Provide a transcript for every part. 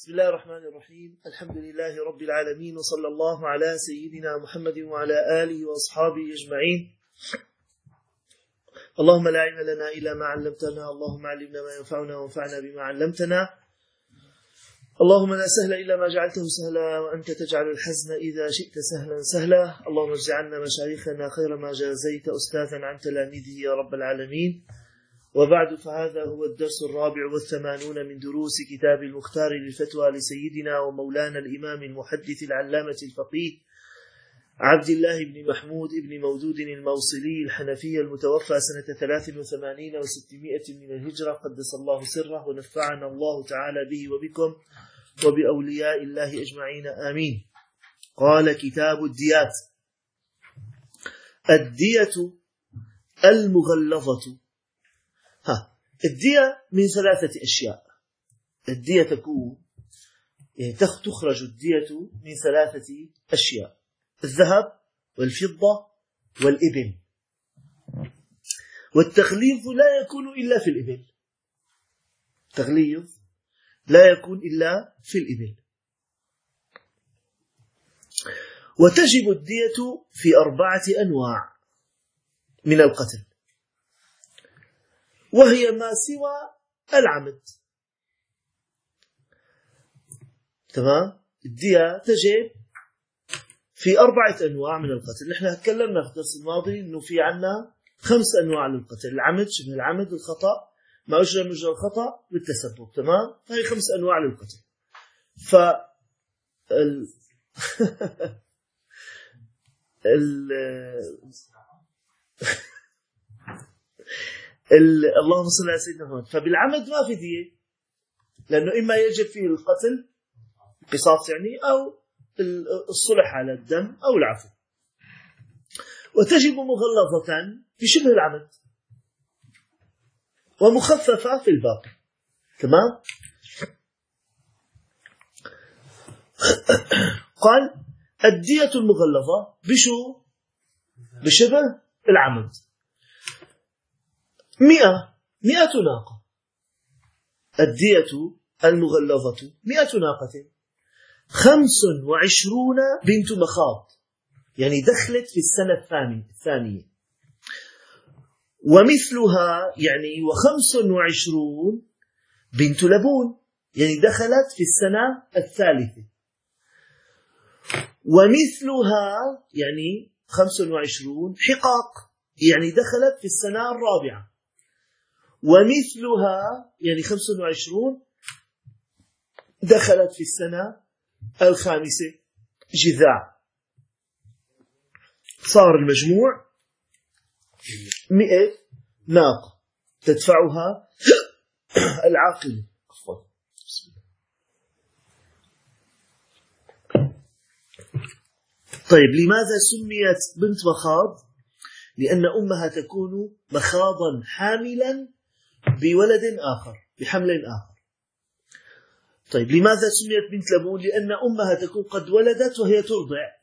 بسم الله الرحمن الرحيم. الحمد لله رب العالمين، وصلى الله على سيدنا محمد وعلى آله وأصحابه أجمعين. اللهم لا علم لنا إلا ما علمتنا، اللهم علمنا ما ينفعنا وانفعنا بما علمتنا. اللهم لا سهل إلا ما جعلته سهلا، وأنت تجعل الحزن إذا شئت سهلا سهلا. اللهم اجعلنا مشايخنا خير ما جازيت أستاذا عن تلاميذه يا رب العالمين. وبعد، فهذا هو الدرس 84 من دروس كتاب المختار للفتوى لسيدنا ومولانا الإمام المحدث العلامة الفقيه عبد الله بن محمود بن مودود الموصلي الحنفي المتوفى سنة 83 و600 من الهجرة، قدس الله سره ونفعنا الله تعالى به وبكم وبأولياء الله أجمعين آمين. قال كتاب الديات: الدية المغلظة. الدية من 3 أشياء. الدية تكون تخرج الدية من 3 أشياء: الذهب والفضة والإبل. والتغليظ لا يكون إلا في الإبل. التغليظ لا يكون إلا في الإبل. وتجب الدية في 4 أنواع من القتل، وهي ما سوى العمد. تمام؟ الدية تجب في 4 أنواع من القتل. نحن تكلمنا في الدرس الماضي أنه في عنا 5 أنواع للقتل: العمد، شبه العمد، الخطأ، ما أجرى مجرى الخطأ، بالتسبب. تمام؟ فهي 5 أنواع للقتل. اللهم صل على سيدنا محمد. فبالعمد ما في دية، لأنه إما يجب فيه القتل قصاص يعني، أو الصلح على الدم، أو العفو. وتجب مغلظة في شبه العمد، ومخففة في الباقي. تمام؟ قال الدية المغلظة بشو؟ بشبه العمد. 100 ناقة. الدية المغلظة 100 ناقة. 25 بنت مخاض، يعني دخلت في السنة الثانية. ومثلها يعني 25 بنت لبون، يعني دخلت في السنة الثالثة. ومثلها يعني 25 حقاق، يعني دخلت في السنة الرابعة. ومثلها يعني 25 دخلت في السنة الخامسة جذاع. صار المجموع 100 ناقة تدفعها العاقل. طيب، لماذا سميت بنت مخاض؟ لأن أمها تكون مخاضا حاملا بولد آخر، بحمل آخر. طيب، لماذا سميت بنت لبون؟ لأن أمها تكون قد ولدت وهي ترضع.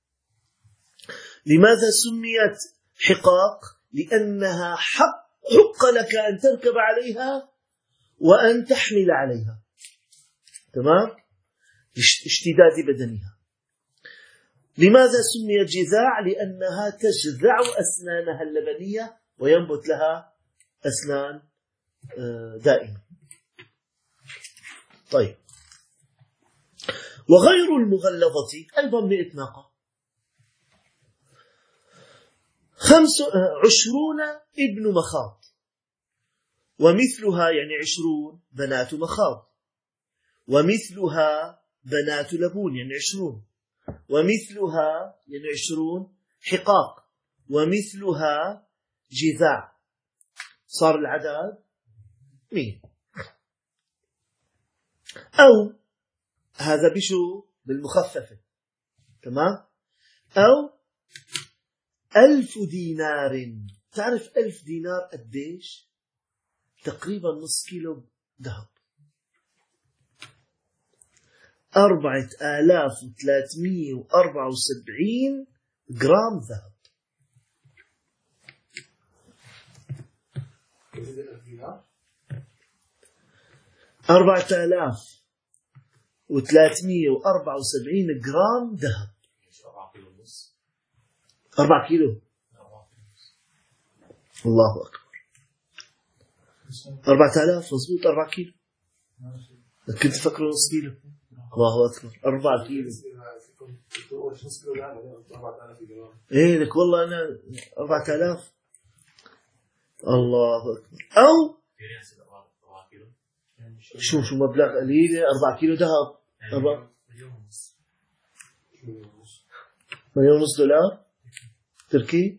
لماذا سميت حقاق؟ لأنها حق لك أن تركب عليها وأن تحمل عليها. تمام؟ اشتداد بدنها. لماذا سميت جذاع؟ لأنها تجذع أسنانها اللبنية وينبت لها أسنان دائما. طيب، وغير المغلظة أيضا 100 ناقة. 20 ابن مخاض، ومثلها يعني 20 بنات مخاض. ومثلها بنات لبون يعني 20. ومثلها يعني 20 حقاق. ومثلها جذاع. صار العدد 100. أو هذا بشو؟ بالمخففة. تمام؟ أو 1000 دينار. تعرف 1000 دينار قديش؟ تقريبا نص كيلو ذهب. 4374 جرام ذهب. 4000 جرام ذهب. 4 كيلو. الله أكبر. 4000 مضبوط. 4 كيلو. كنت فكره نص كيلو. الله أكبر. 4 كيلو. إيه لك والله أنا 4000. الله أكبر. أو شو مبلغ قليل. 4 كيلو ذهب. 1.5 مليون دولار تركي.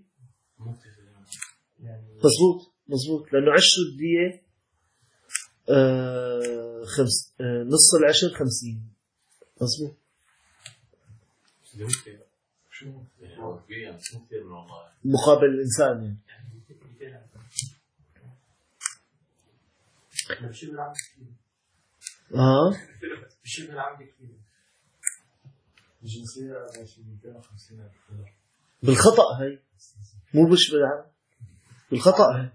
مضبوط لأنه عشر الدية نص العشر 50. مضبوط. مقابل الإنسان يعني. بشبه العمد كثير. الجنسية 250,000 دولار. بالخطأ هاي مو بشبه العمد. بالخطأ هاي.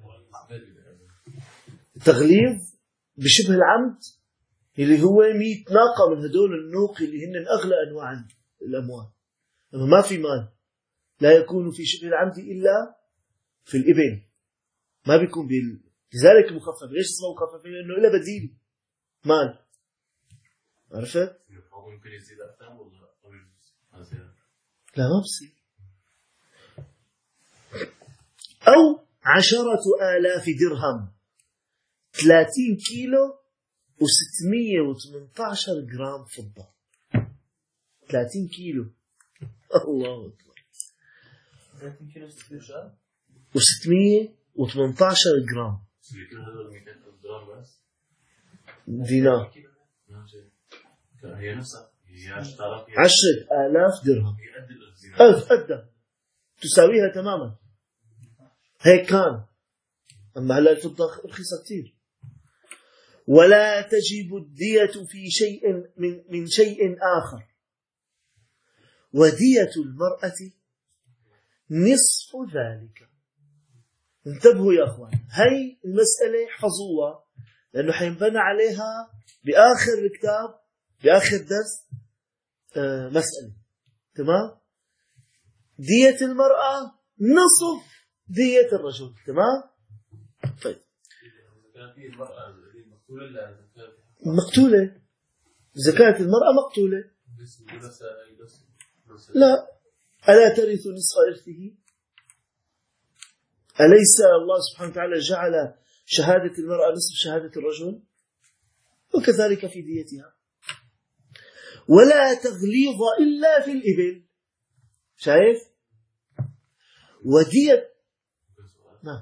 تغليظ بشبه العمد اللي هو 100 ناقة من هدول النوق اللي هن أغلى أنواع الأموال. أما ما في مال لا يكون في شبه العمد إلا في الإبل. ما بيكون لذلك مخفف. ليش اسمه مخفف؟ لأنه إلا بديل مال. عرفت؟ ممكن يزيد أكثر ولا لا ما بصير. أو 10,000 درهم 30 كيلو و618 جرام فضة. 30 كيلو. الله أكبر. 30 كيلو و618 جرام دينار. هي نفسها 10,000 درهم. أدى تساويها تماما. هيك كان. أما هلا الفضة رخيصة كثير. ولا تجب الدية في شيء من شيء آخر. ودية المرأة نصف ذلك. انتبهوا يا أخوان. هاي المسألة حفظوها لأنه حينبنى عليها بآخر الكتاب بآخر درس مسألة. تمام. دية المرأة نصف دية الرجل. تمام. طيب مقتولة. زكاة المرأة مقتولة. لا. ألا ترث نصف إرثه؟ أليس الله سبحانه وتعالى جعل شهادة المرأة نصف شهادة الرجل؟ وكذلك في ديتها. ولا تغليظ إلا في الإبل. شايف؟ ودية. نعم.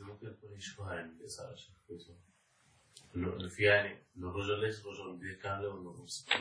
في يعني الرجل ليس رجل دية كاملة ولا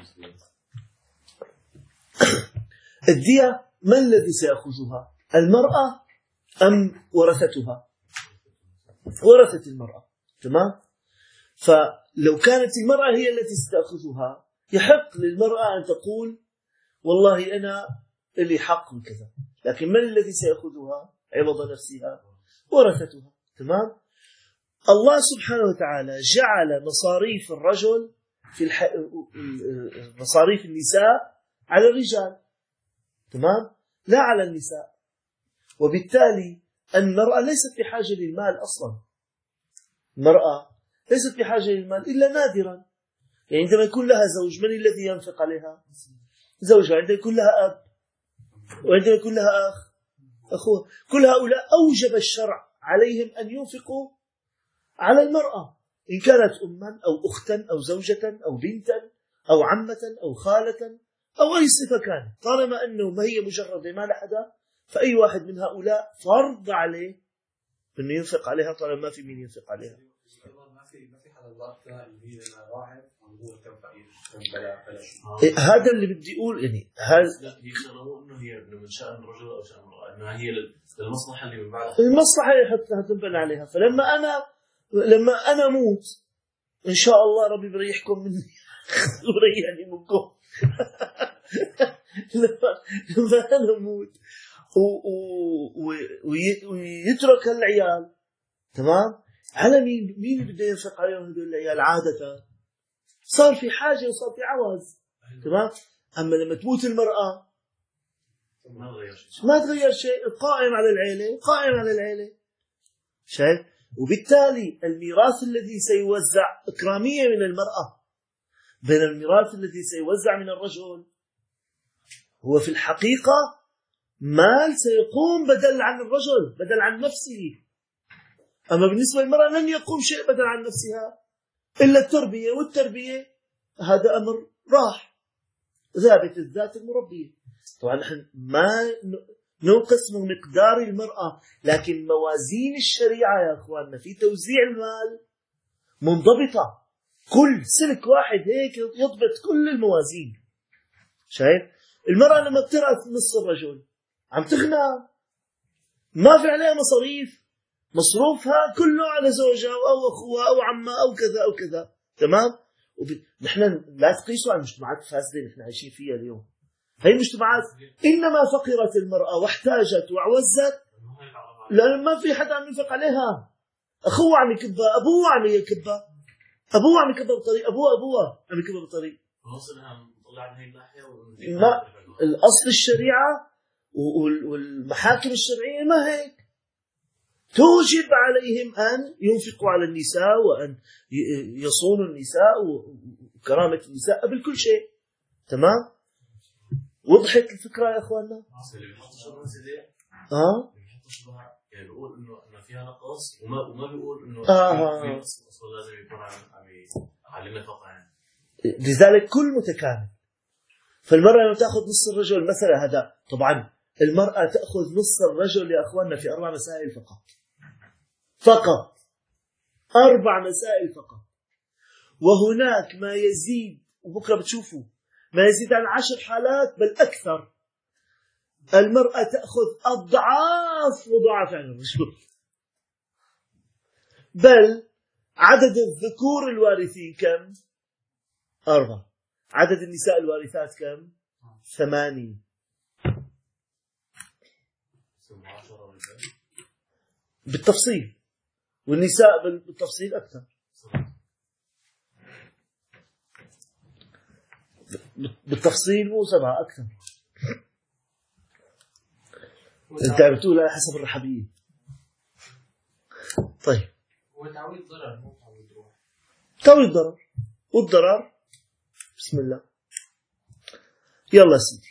الدية من الذي سيأخذها؟ المرأة أم ورثتها؟ ورثة المرأة. تمام. فلو كانت المرأة هي التي ستأخذها يحق للمرأة أن تقول والله أنا لي حق كذا. لكن من الذي سيأخذها عوض نفسها؟ ورثتها. تمام. الله سبحانه وتعالى جعل مصاريف الرجل في مصاريف النساء على الرجال. تمام. لا على النساء. وبالتالي المرأة ليست بحاجة للمال أصلا. المرأة ليست بحاجة للمال إلا نادرا. يعني عندما يكون لها زوج من الذي ينفق عليها؟ زوجها. عندما يكون لها أب وعندما يكون لها أخ أخوه. كل هؤلاء أوجب الشرع عليهم أن ينفقوا على المرأة إن كانت أما أو أختا أو زوجة أو بنتا أو عمة أو خالة أو أي صفة كانت. طالما أنه ما هي مجرد ما لحدا فأي واحد من هؤلاء فرض عليه أنه ينفق عليها طالما ما في مين ينفق عليها. ما في حدا ضابطة اللي هي واحد وهو كم فقير هذا اللي بدي أقول. يعني هذا هي شغله إنه هي من شأن الرجل أو شأن المرأة إنها هي المصلحة اللي من بعدها. المصلحة اللي هتنبنى عليها. فلما أنا أموت إن شاء الله ربي بريحكم مني وريحني منكم. لما أنا أموت ويترك العيال. تمام. على مين بده ينفق عليهم هذول العيال؟ عادة صار في حاجة وصار في عوز. تمام. أما لما تموت المرأة ما تغير شيء، قائم على العيلة، قائم على العيلة. شايف؟ وبالتالي الميراث الذي سيوزع إكرامية من المرأة، بين الميراث الذي سيوزع من الرجل هو في الحقيقة مال سيقوم بدل عن الرجل، بدل عن نفسه. أما بالنسبة للمرأة لن يقوم شيء بدل عن نفسها إلا التربية، والتربية هذا أمر راح ذابت الذات المربية. طبعا نحن ما ننقص من مقدار المرأة، لكن موازين الشريعة يا أخواننا في توزيع المال منضبطة، كل سلك واحد هيك يضبط كل الموازين. شايف؟ المرأة لما بترث نص الرجل عم تغنى، ما في عليها مصاريف، مصروفها كله على زوجها أو أخوها أو عمها أو كذا أو كذا. تمام؟ نحن لا تقيسوا على المجتمعات الفاسدة اللي نحن عايشين فيها اليوم. هي المجتمعات إنما فقرت المرأة واحتاجت وعوزت لأن ما في حدا عم ينفق عليها. أخوه عم يكبها، أبوه عم يكبها، أبوه عم يكبها بالطريق، أبوها عم يكبها بالطريق. الأصل الشريعة والمحاكم الشرعية ما هيك، توجب عليهم أن ينفقوا على النساء وأن يصونوا النساء وكرامة النساء قبل كل شيء. تمام؟ وضحت الفكرة يا أخواننا؟ يعني بيقول إنه فيها نقص وما بيقول إنه في نقص أصلا لازم يكون على نفقة يعني. لذلك كل متكامل. فالمرأة لما تأخذ نص الرجل مثلا، هذا طبعا المرأة تأخذ نص الرجل يا أخواننا في 4 مسائل فقط 4 مسائل فقط. وهناك ما يزيد، وبكرة بتشوفوا ما يزيد عن 10 حالات بل أكثر، المرأة تأخذ أضعاف وضعاف عن الرجل. بل عدد الذكور الوارثين كم؟ 4. عدد النساء الوارثات كم؟ 8. بالتفصيل، والنساء بالتفصيل أكثر. بالتفصيل مو 7 أكثر. انت عم بتقول على حسب الرحبية. طيب، هو تعويض ضرر مو تعويض روح. تعويض ضرر، والضرر بسم الله. يلا سيدي،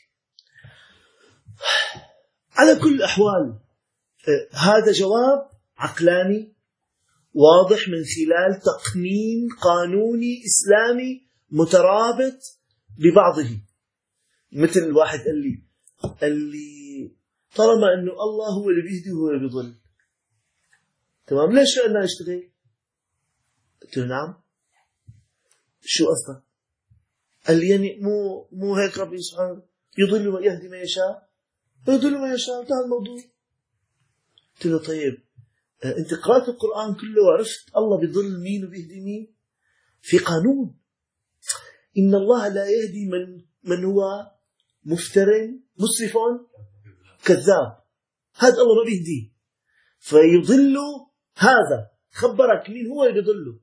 على كل الأحوال هذا جواب عقلاني واضح من خلال تقنين قانوني إسلامي مترابط ببعضه. مثل الواحد قال لي طالما أنه الله هو اللي بيهدي وهو اللي بيضل، تمام، ليش أنا أشتغل؟ قلت له نعم، شو قصدك؟ قال لي يعني مو هيك ربي سبحانه يضل ويهدي ما يشاء ويضل ما يشاء، انتهى الموضوع. قلت له طيب أنت قرأت القرآن كله وعرفت الله بيضل مين وبيهدي مين؟ في قانون، إن الله لا يهدي من هو مفتر مسرف كذاب، هذا الله ما بيهديه. فيضل هذا، خبرك مين هو اللي بيضله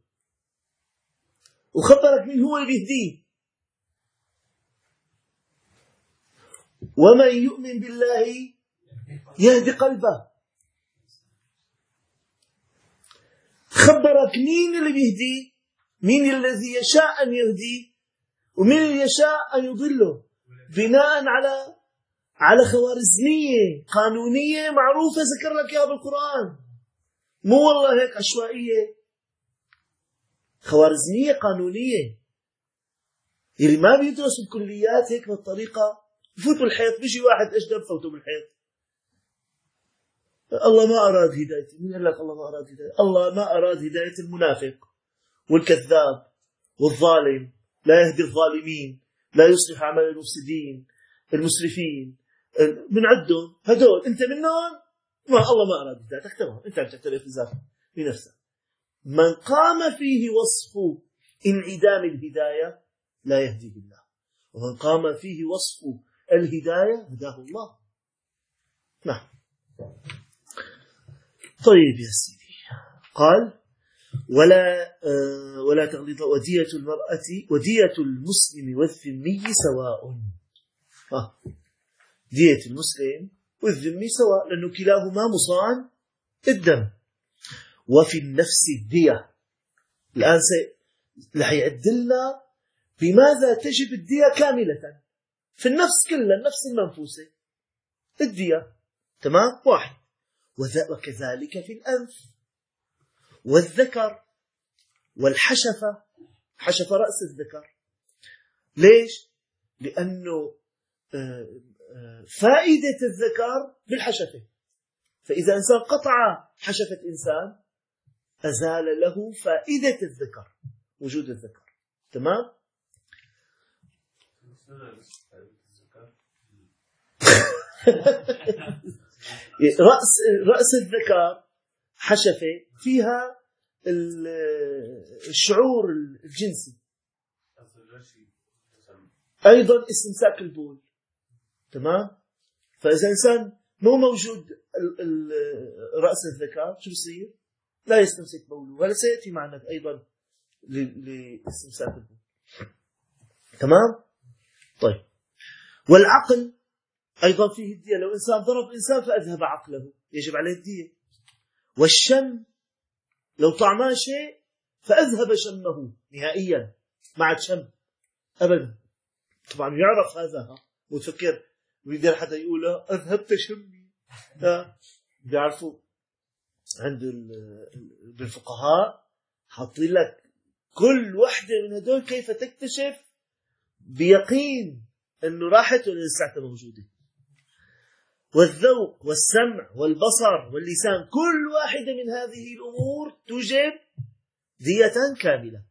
وخبرك مين هو اللي بيهديه. ومن يؤمن بالله يهدي قلبه، خبرك مين اللي بيهديه، مين الذي يشاء أن يهديه ومين اللي يشاء أن يضله، بناء على خوارزمية قانونية معروفة ذكر لك اياها بالقرآن، مو والله هيك عشوائية، خوارزمية قانونية. اللي ما بيدرسوا الكليات هيك بالطريقة يفوتوا الحيط، بيجي واحد أجدب فوتوا بالحيط. الله ما أراد هدايتي، مين قال لك الله ما أراد هدايتي؟ الله ما أراد هداية المنافق والكذاب والظالم، لا يهدي الظالمين، لا يصلح أعمال المفسدين المسرفين، من عدهم هدول أنت منهم، ما الله ما أراد هدايتك، تمام، أنت عم تعترف بنفسك. من قام فيه وصف انعدام الهداية لا يهدي بالله، ومن قام فيه وصف الهداية هداه الله. نعم. طيب يا سيدي، قال ولا تغليظ. ودية المسلم والذمي سواء. دية المسلم والذمي سواء، لأنه كلاهما مصان الدم. وفي النفس الدية. الآن رح يعدلنا بماذا تجب الدية كاملة في النفس كلها، النفس المنفوسة الدية. تمام؟ واحد. وكذلك في الأنف والذكر والحشفة. حشفة رأس الذكر. ليش؟ لأنه فائدة الذكر بالحشفة، فإذا إنسان قطع حشفة إنسان أزال له فائدة الذكر، وجود الذكر. تمام؟ رأس الذكر حشفة فيها الشعور الجنسي، أيضا استمساك البول. تمام؟ فإذا إنسان مو موجود رأس الذكر شو بصير؟ لا يستمسك بوله، ولا سيأتي معنا أيضا لاستمساك البول. تمام؟ طيب. والعقل أيضا فيه الدية. لو إنسان ضرب إنسان فأذهب عقله يجب عليه الدية. والشم، لو طعماه شيء فأذهب شمه نهائيا، ما عاد شم أبدا. طبعا يعرف هذا، وتفكر ويقدر حدا يقوله أذهبت شمي. بيعرفوا عند بالفقهاء حاطين لك كل وحدة من هدول كيف تكتشف بيقين أنه راحت ولا لساتها موجودة. والذوق والسمع والبصر واللسان، كل واحدة من هذه الأمور توجب دية كاملة.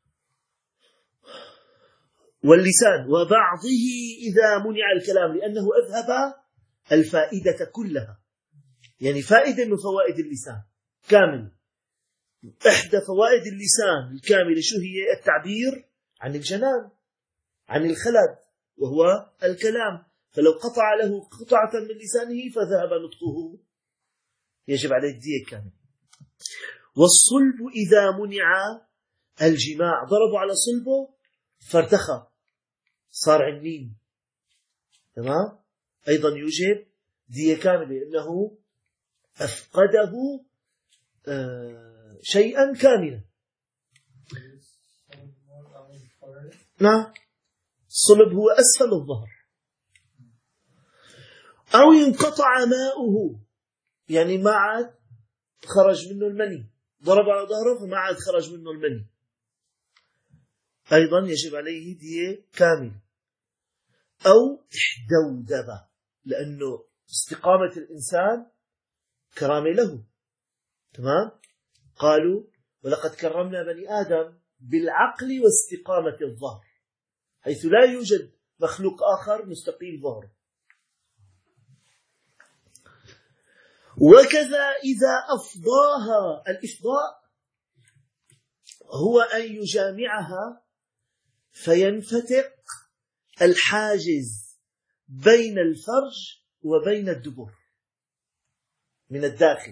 واللسان وبعضه إذا منع الكلام لأنه أذهب الفائدة كلها، يعني فائدة من فوائد اللسان كامل. إحدى فوائد اللسان الكاملة شو هي؟ التعبير عن الجنان، عن الخلد، وهو الكلام. فلو قطع له قطعة من لسانه فذهب نطقه يجب عليه الدية كاملة. والصلب إذا منع الجماع، ضربوا على صلبه فارتخى صار عنين. تمام؟ أيضا يوجب دية كاملة لأنه أفقده شيئا كاملا. نعم، الصلب هو أسفل الظهر. أو ينقطع ماؤه، يعني ما عاد خرج منه المني، ضرب على ظهره فما عاد خرج منه المني، أيضا يجب عليه دية كاملة. أو احدودب، لأنه استقامة الإنسان كرامة له. تمام؟ قالوا ولقد كرمنا بني آدم بالعقل واستقامة الظهر، حيث لا يوجد مخلوق آخر مستقيم ظهره. وكذا إذا أفضاها، الإفضاء هو أن يجامعها فينفتق الحاجز بين الفرج وبين الدبر من الداخل.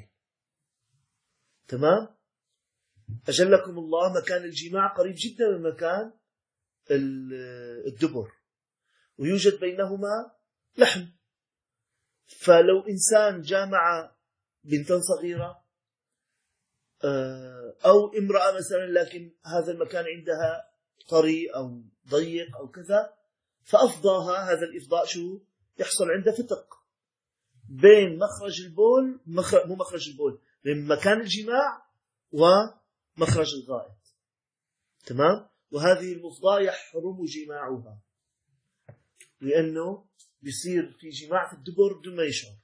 تمام؟ أجلكم الله، مكان الجماع قريب جدا من مكان الدبر، ويوجد بينهما لحم. فلو إنسان جامع بنتا صغيرة أو امرأة مثلا، لكن هذا المكان عندها طري أو ضيق أو كذا، فأفضاها، هذا الإفضاء شو يحصل عنده؟ فتق بين مخرج البول، مو مخرج البول، بين مكان الجماع ومخرج الغائط. تمام؟ وهذه المفضاة يحرم جماعها لأنه بيصير في جماع في الدبر بدون ما يشعر.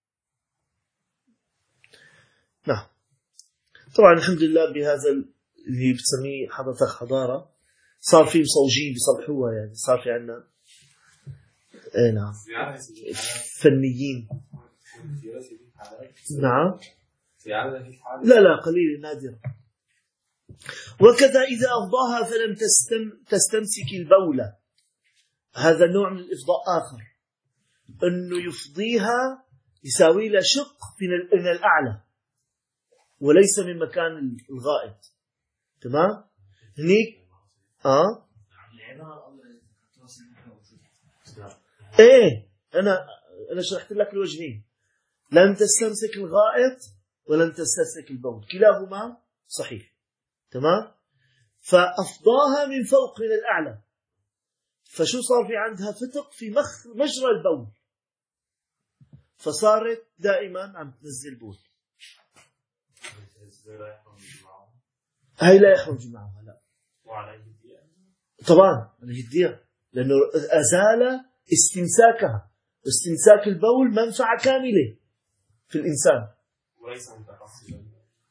نعم. طبعا الحمد لله بهذا اللي بتسميه حضرتك حضارة، صار في مصوجين بيصلحوها، يعني صار في عنا نعم فنيين. نعم. لا قليل نادرة. وكذا إذا أفضاها فلم تستمسك البولة، هذا نوع من الإفضاء آخر، أنه يفضيها يساوي لها شق من الأعلى وليس من مكان الغائط. تمام؟ هنيك ايه انا شرحت لك الوجهين، لن تستمسك الغائط ولن تستمسك البول، كلاهما صحيح. تمام؟ فأفضاها من فوق من الأعلى، فشو صار في عندها فتق في مجرى البول، فصارت دائما عم تنزل بول. هاي لا يخرج معها، لا. طبعا عليه الدية، لأنه أزال استمساكها، واستمساك البول منفعة كاملة في الإنسان. وليس متقصدا،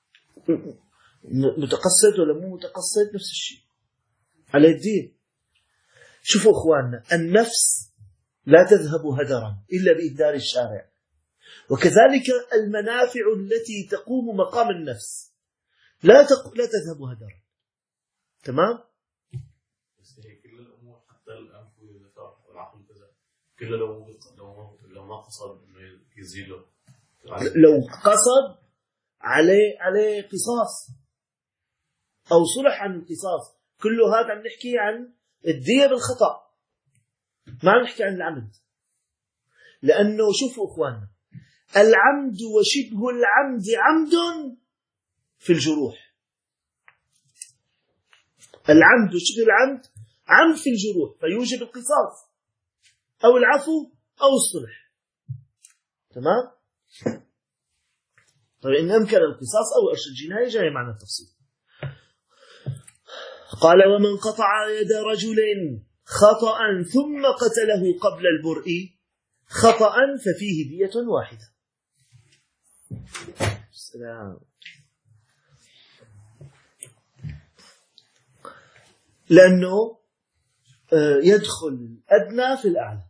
متقصد ولا مو متقصد نفس الشيء، على الدين. شوفوا أخواننا، النفس لا تذهب هدرا إلا بإهدار الشارع، وكذلك المنافع التي تقوم مقام النفس لا تذهب هدرا. تمام؟ بس هي كل الأمور حتى الأنف والعقل كذا، كل لو ما قصد إنه يزيله، لو قصد عليه قصاص أو صلح عن القصاص، كله هذا عم نحكي عن الدية بالخطأ، ما عم نحكي عن العمد. لأنه شوفوا أخواننا، العمد وشبه العمد عمد في الجروح، العمد وشبه العمد عمد في الجروح، فيوجب القصاص أو العفو أو الصلح. تمام؟ طيب إن أمكن القصاص أو أرش الجناية جاي معنا التفصيل. قال: ومن قطع يد رجل خطأ ثم قتله قبل البرء خطأ ففيه دية واحدة. السلام. لأنه يدخل الأدنى في الأعلى.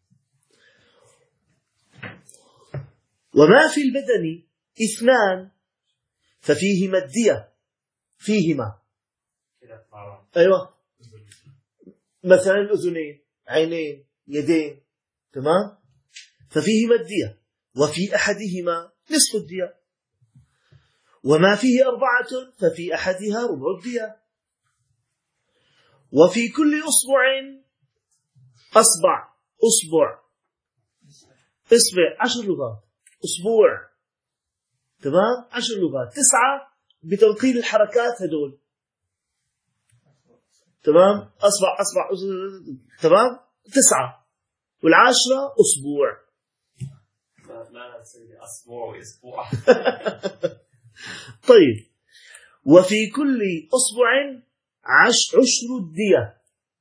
وما في البدن اثنان ففيهما الدية، فيهما أيوة، مثلا الأذنين، عينين، يدين، تمام؟ ففيهما الدية، وفي أحدهما نصف الدية، وما فيه 4 ففي أحدها ربع الدية، وفي كل أصبع 10 لغات، أسبوع، تمام؟ 10 لغات، 9 بتنقيل الحركات هدول، تمام؟ أصبع تمام؟ 9 والعاشرة أسبوع. لا تسمي أسبوع وأسبوع. طيب، وفي كل أصبع 10 الدية،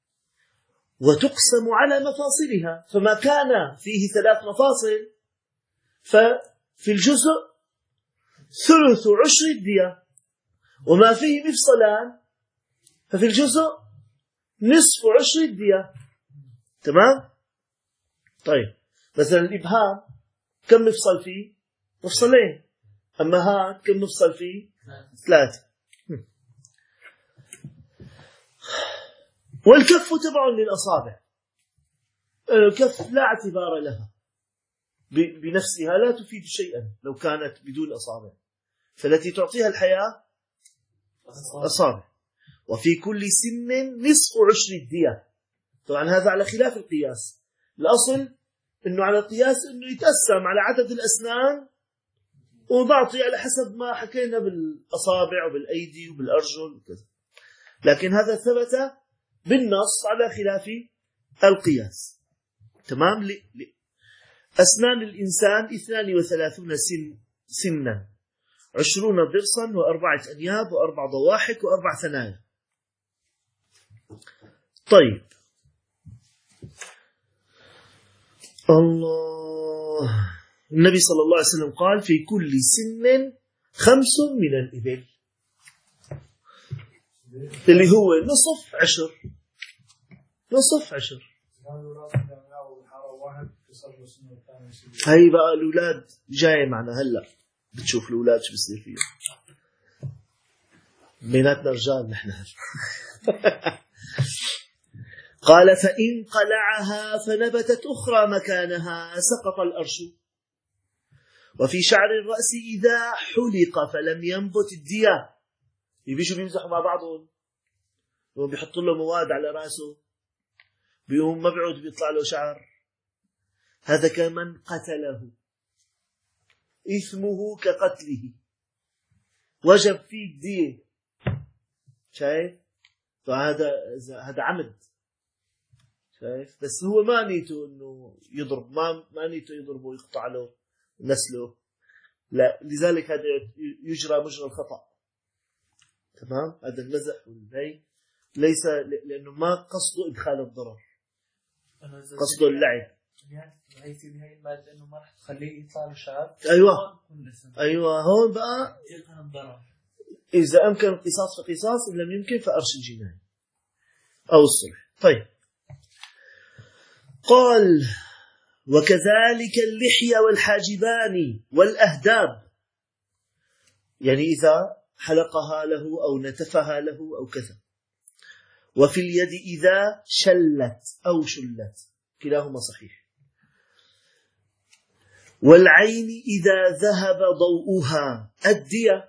وتقسم على مفاصلها، فما كان فيه 3 مفاصل ففي الجزء ثلث 10 الدية، وما فيه مفصلان ففي الجزء نصف 10 الدية. تمام؟ طيب، مثلا الإبهام كم مفصل فيه؟ مفصلين. أما هذا كم مفصل فيه؟ 3. والكف تبع للأصابع، الكف لا اعتبار لها بنفسها، لا تفيد شيئا لو كانت بدون أصابع، فالتي تعطيها الحياة أصابع. وفي كل سن نصف 10 الدية. طبعا هذا على خلاف القياس، الأصل أنه على القياس أنه يتقسم على عدد الأسنان وبعطي على حسب ما حكينا بالأصابع وبالأيدي وبالأرجل وكذا، لكن هذا ثبت بالنص على خلاف القياس. تمام؟ أسنان الإنسان 32 سنا، 20 ضرسا و4 أنياب و4 ضواحك و4 ثنايا. طيب، الله، النبي صلى الله عليه وسلم قال: في كل سن 5 من الإبل، اللي هو نصف 10. هاي بقى الأولاد جاي معنا هلأ، بتشوف الأولاد شو بصير فيهم، بيناتنا رجال نحن. قال: فإن قلعها فنبتت أخرى مكانها سقط الأرش. وفي شعر الرأس إذا حلق فلم ينبت الدية، بيجوا بيمزحوا مع بعضهم، وبيحطوا له مواد على راسه، بيقوم ما بيعود بيطلع له شعر. هذا كمن قتله، إثمه كقتله، وجب فيه الدية. شايف؟ فهذا عمد. شايف؟ بس هو ما نيته انه يضرب، ما نيته يضربه ويقطع له نسله، لا. لذلك هذا يجرى مجرى الخطأ. تمام؟ هذا المزح والهي ليس، لانه ما قصده ادخال الضرر، قصده اللعب. هي في هاي المادة انه ما راح تخليه يطلع له شعر. ايوه هون بقى اذا امكن القصاص فقصاص، ان لم يمكن فارش الجناية او الصلح. طيب، قال: وكذلك اللحية والحاجبان والأهداب، يعني إذا حلقها له أو نتفها له أو كذا. وفي اليد إذا شلت أو شلت، كلاهما صحيح. والعين إذا ذهب ضوءها، الدية.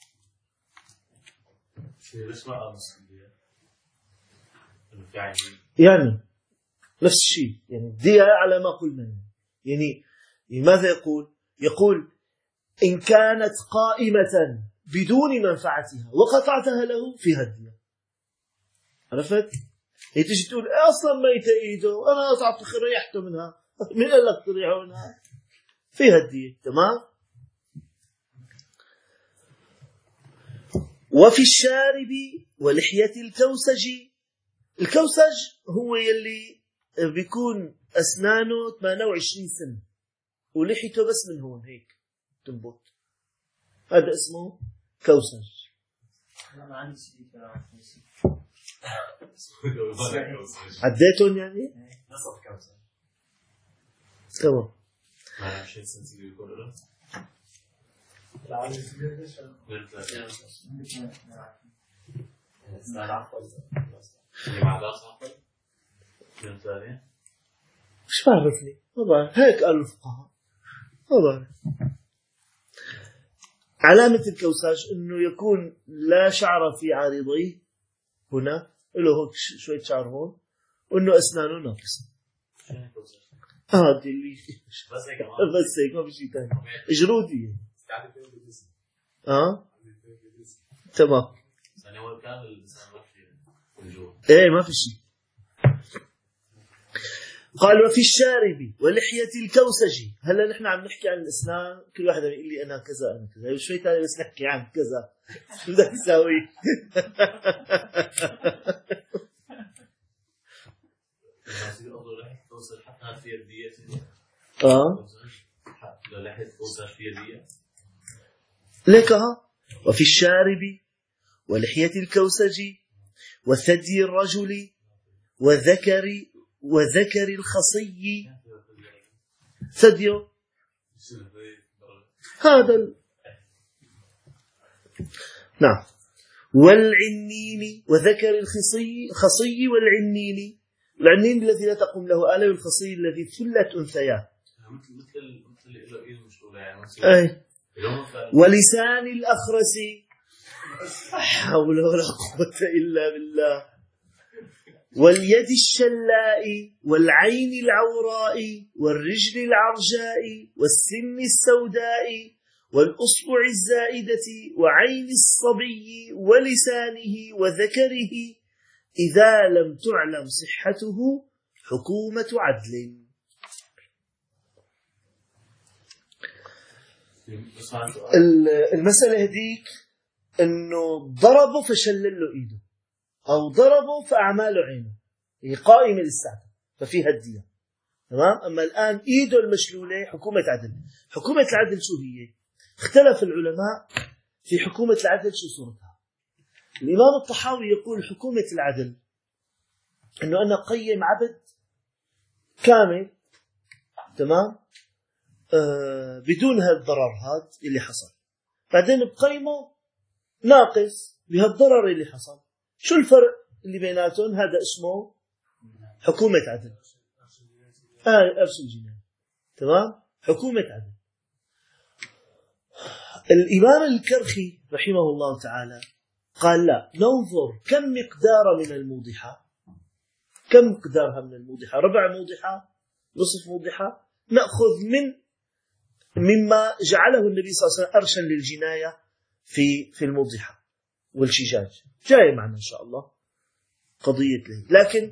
يعني نفس الشيء، يعني الدية على ما قلنا. يعني ماذا يقول؟ يقول إن كانت قائمة بدون منفعتها وقطعتها له فيها الدية. عرفت؟ هي تجي تقول أصلا ميتة إيده وأنا أصعب ريحته منها، من قال لك تريحه منها؟ فيها الدية. تمام؟ وفي الشارب ولحية الكوسج. الكوسج هو يلي بيكون أسنانه 28 سنة ولحيته بس من هون هيك تنبت، هذا اسمه كوسج. عديتهم يعني؟ تمام. مش بعرفني، ما بعرف، هيك قالوا الفقهاء، ما بعرف. علامة الكوساج انه يكون لا شعر في عارضيه، هنا له هيك شوية شعر هون، وانه اسنانه ناقصة. دي اللي بس هيك ما في شيء ثاني، جرودي. تمام. ايه ما في شيء. قال: وفي الشارب ولحية الكوسج. هلا نحن عم نحكي عن الاسنان، كل واحد يقول لي انا كذا انا كذا، شوي ثاني بس نحكي عن كذا، شو بدك تساوي؟ لك وفي الشارب ولحية الكوسج وثدي الرجل وذكر الخصي. ثديه هذا نعم. والعنين وذكر الخصي والعنين. العنين الذي لا تقوم له آلة، والخصي الذي ثلت أنثياه. ولسان الأخرس. حول ولا قوة إلا بالله. واليد الشلاء والعين العوراء والرجل العرجاء والسن السوداء والأصبع الزائدة وعين الصبي ولسانه وذكره إذا لم تعلم صحته حكومة عدل. المسألة هديك انه ضربه فشلل له ايده، او ضربه فاعماله عينه، هي قائمة للساعة ففيها الدية. تمام. اما الان ايده المشلولة حكومة عدل. حكومة العدل شو هي؟ اختلف العلماء في حكومة العدل شو صورتها. الامام الطحاوي يقول حكومة العدل انه انا قيم عبد كامل، تمام، بدون هالضرر هذا اللي حصل، بعدين بقيمه ناقص بهالضرر اللي حصل. شو الفرق اللي بيناتهم؟ هذا اسمه حكومة عدل. أرش الجناية. تمام. حكومة عدل. الإمام الكرخي رحمه الله تعالى قال لا، ننظر كم مقدار من الموضحة، كم مقدارها من الموضحة، ربع موضحة، نصف موضحة، نأخذ مما جعله النبي صلى الله عليه وسلم أرشا للجناية في الموضحة والشجاج. جاي معنا إن شاء الله قضية له. لكن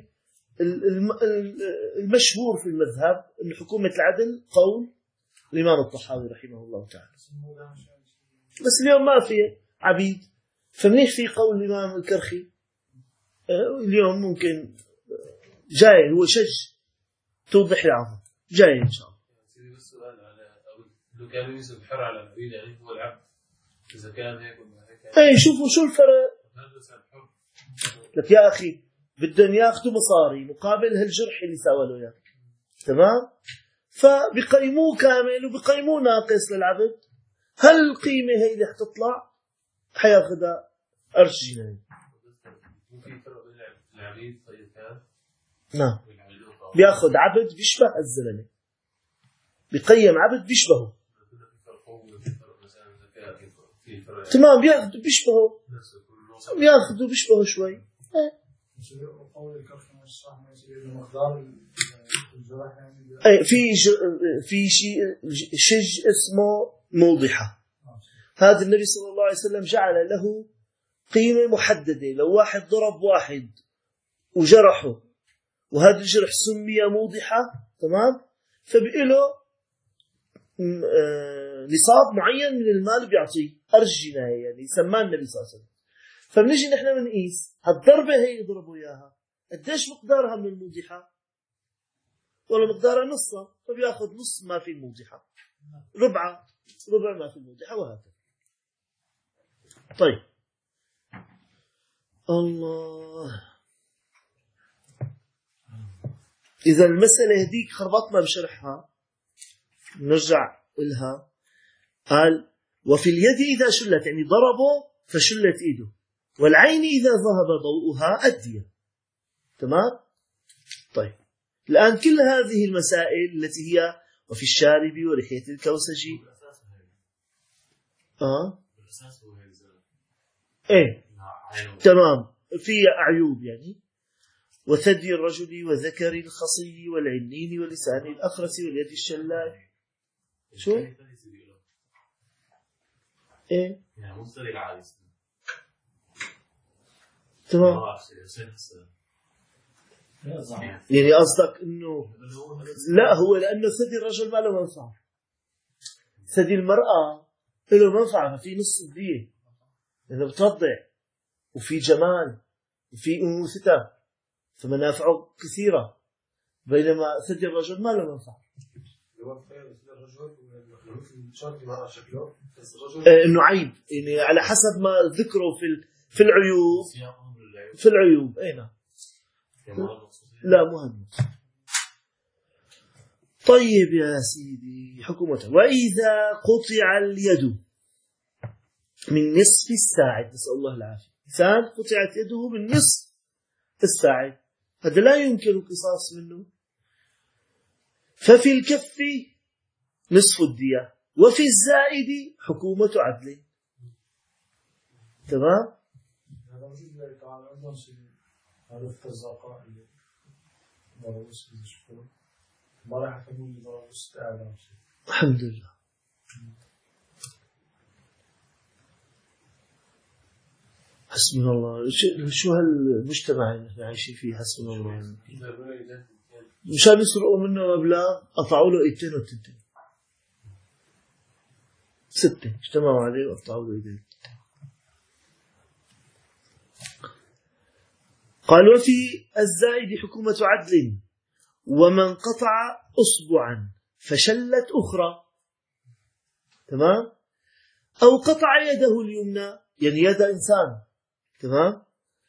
المشهور في المذهب أن حكومة العدل قول الإمام الطحاوي رحمه الله تعالى. بس اليوم ما في عبيد، فمنيح في قول الإمام الكرخي اليوم ممكن جاي هو شج توضح العظم، جاي إن شاء الله. السؤال على لو كان يوسف حر على العبيد، يعني هو العبد إذا كان هيك ولا هيك. أي شوفوا شو الفرق. لك يا أخي بدهم ياخذوا مصاري مقابل هالجرح اللي سوى له إياه، تمام؟ فبقيموه كامل وبقيموه ناقص للعبد. هل القيمة هي اللي حتطلع حياخذها قرش جنائي. ممكن فرق بين العبيد طيب كان؟ نعم، بياخذ عبد بيشبه الزلمة، بقيم عبد بيشبهه، تمام، بياخذوا بيشبهه، بياخذوا بيشبهه شوي. أي في شيء اسمه موضحة. هذا النبي صلى الله عليه وسلم جعل له قيمة محددة. لو واحد ضرب واحد وجرحه وهذا الجرح سمي موضحة، تمام، فبقله نصاب معين من المال بيعطيه أرش جناية، يعني سماه النبي صلى الله عليه وسلم. فبنجي نحن بنقيس هالضربة هي ضربوا إياها قديش مقدارها من الموضحة، ولا مقدارها نصها، فبياخذ نص ما في الموضحة، ربع ما في الموضحة، وهكذا. طيب الله، إذا المسألة هديك خربطنا بشرحها، نرجع لها. قال وفي اليد إذا شلت، يعني ضربه فشلت إيده، والعين إذا ذهب ضوءها أدية، تمام. طيب الآن كل هذه المسائل التي هي وفي الشارب ولحية الكوسجي إيه تمام، في عيوب يعني، وثدي الرجل وذكر الخصي والعنين ولسان الأخرس واليد الشلاء. شو؟ إيه تمام، يعني قصدك إنه لا، هو لأنه ثدي الرجل ما له منفعة، ثدي المرأة له منفعة، ففي نص الدية لأنه بترضع وفي جمال وفي أنوثتها، فمنافعه كثيرة، بينما ثدي الرجل ما له منفعة. إنه عيب، يعني على حسب ما ذكره في العيوب، في العيوب أي نعم، لا مهم. طيب يا سيدي حكومته. وإذا قطع اليد من نصف الساعد، نسأل الله العافية، إنسان قطعت يده من نصف الساعد، هذا لا يمكن القصاص منه، ففي الكف نصف الدية، وفي الزائد حكومة عدل، تمام. عرفت الزرقاء اللي ضربوس بالشكور ما راح يفهمون اللي ضربوس تعالى. الحمد لله. حسبنا الله. شو هالمجتمع اللي احنا عايشين فيه، حسبنا الله. مشان يسرقوا منه مبلغ قطعوا له ايدين وتنتين، 6 اجتمعوا عليه وقطعوا له ايدين. قال وفي الزائد حكومة عدل، ومن قطع أصبعا فشلت أخرى، تمام، أو قطع يده اليمنى، يعني يد إنسان، تمام،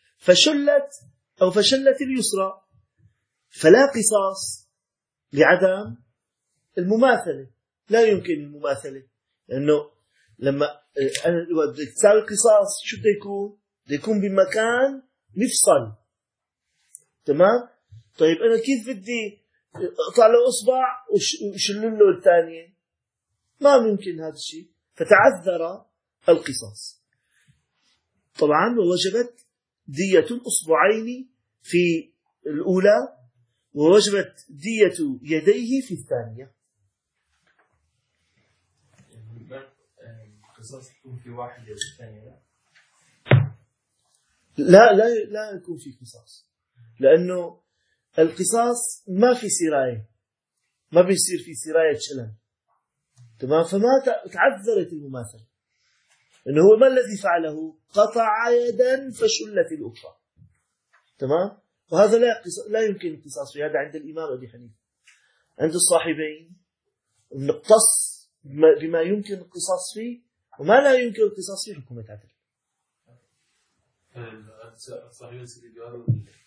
فشلت اليسرى، فلا قصاص لعدم المماثلة. لا يمكن المماثلة، لأنه لما بدك تساوي القصاص شو بده يكون؟ بده يكون بمكان مفصل، تمام. طيب أنا كيف بدي أقطع له إصبع وشلل له الثانية؟ ما ممكن هذا الشيء، فتعذر القصاص. طبعا ووجبت دية أصبعين في الأولى، ووجبت دية يديه في الثانية. القصاص يكون في واحد والثانية لا يكون في قصاص، لأنه القصاص ما في سراية، ما بيصير في سراية شلل، تمام؟ فما تعذرت المماثلة، إنه هو ما الذي فعله؟ قطع يدا فشلت الأخرى، تمام؟ وهذا لا يمكن القصاص فيه. هذا عند الإمام أبي حنيفة. عند الصاحبين نقتص بما يمكن القصاص فيه، وما لا يمكن القصاص فيه حكومة عدل. الصاحبين سيدي قالوا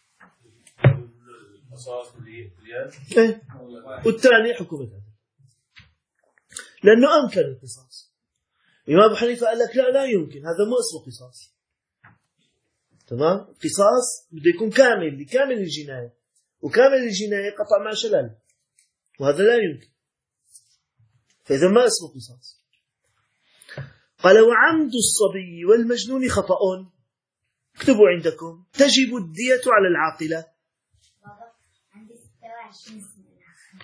القصاص باليد، والثاني حكومة عدل، لأنه أمكن القصاص. الإمام أبو حنيفة قال لك لا يمكن، هذا مو اسمه قصاص، تمام؟ قصاص بده يكون كامل لكامل الجناية، وكامل الجناية قطع مع شلل، وهذا لا يمكن، فإذا ما اسمه قصاص. قال وعمد الصبي والمجنون خطأ. اكتبوا عندكم: تجب الدية على العاقلة. عندي 26 سنة.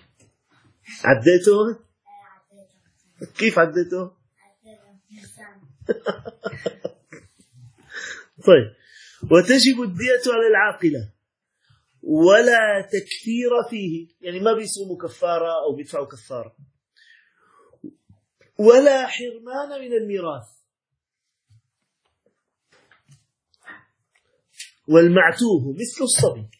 عديته؟ كيف عديته؟ طيب، وتجب الدية على العاقلة ولا تكفير فيه، يعني ما بيصوموا كفارة أو بيدفعوا كفارة، ولا حرمان من الميراث، والمعتوه مثل الصبي.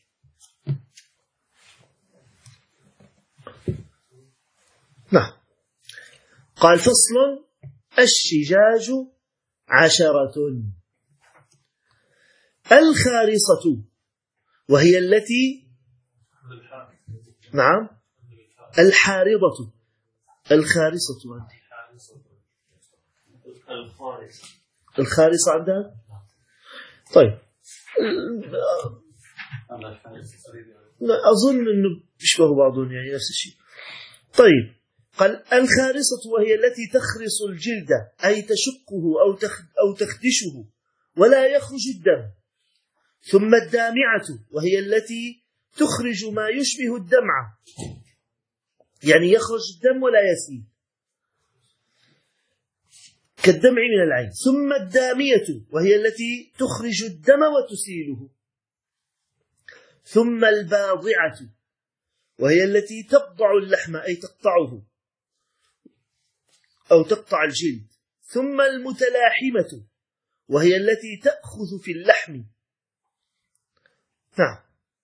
نعم. قال فصل: الشجاج 10. الخارصة وهي التي نعم الحارضة. الخارصة الخارصة عندها. طيب، أظن أنه بيشبهوا بعضهم، يعني نفس الشيء. طيب، قال الخارصة وهي التي تخرص الجلد، أي تشقه أو تخدشه ولا يخرج الدم. ثم الدامعة وهي التي تخرج ما يشبه الدمع، يعني يخرج الدم ولا يسيل كالدمع من العين. ثم الدامية وهي التي تخرج الدم وتسيله. ثم الباضعة وهي التي تبضع اللحم، أي تقطعه أو تقطع الجلد. ثم المتلاحمة وهي التي تأخذ في اللحم، نعم،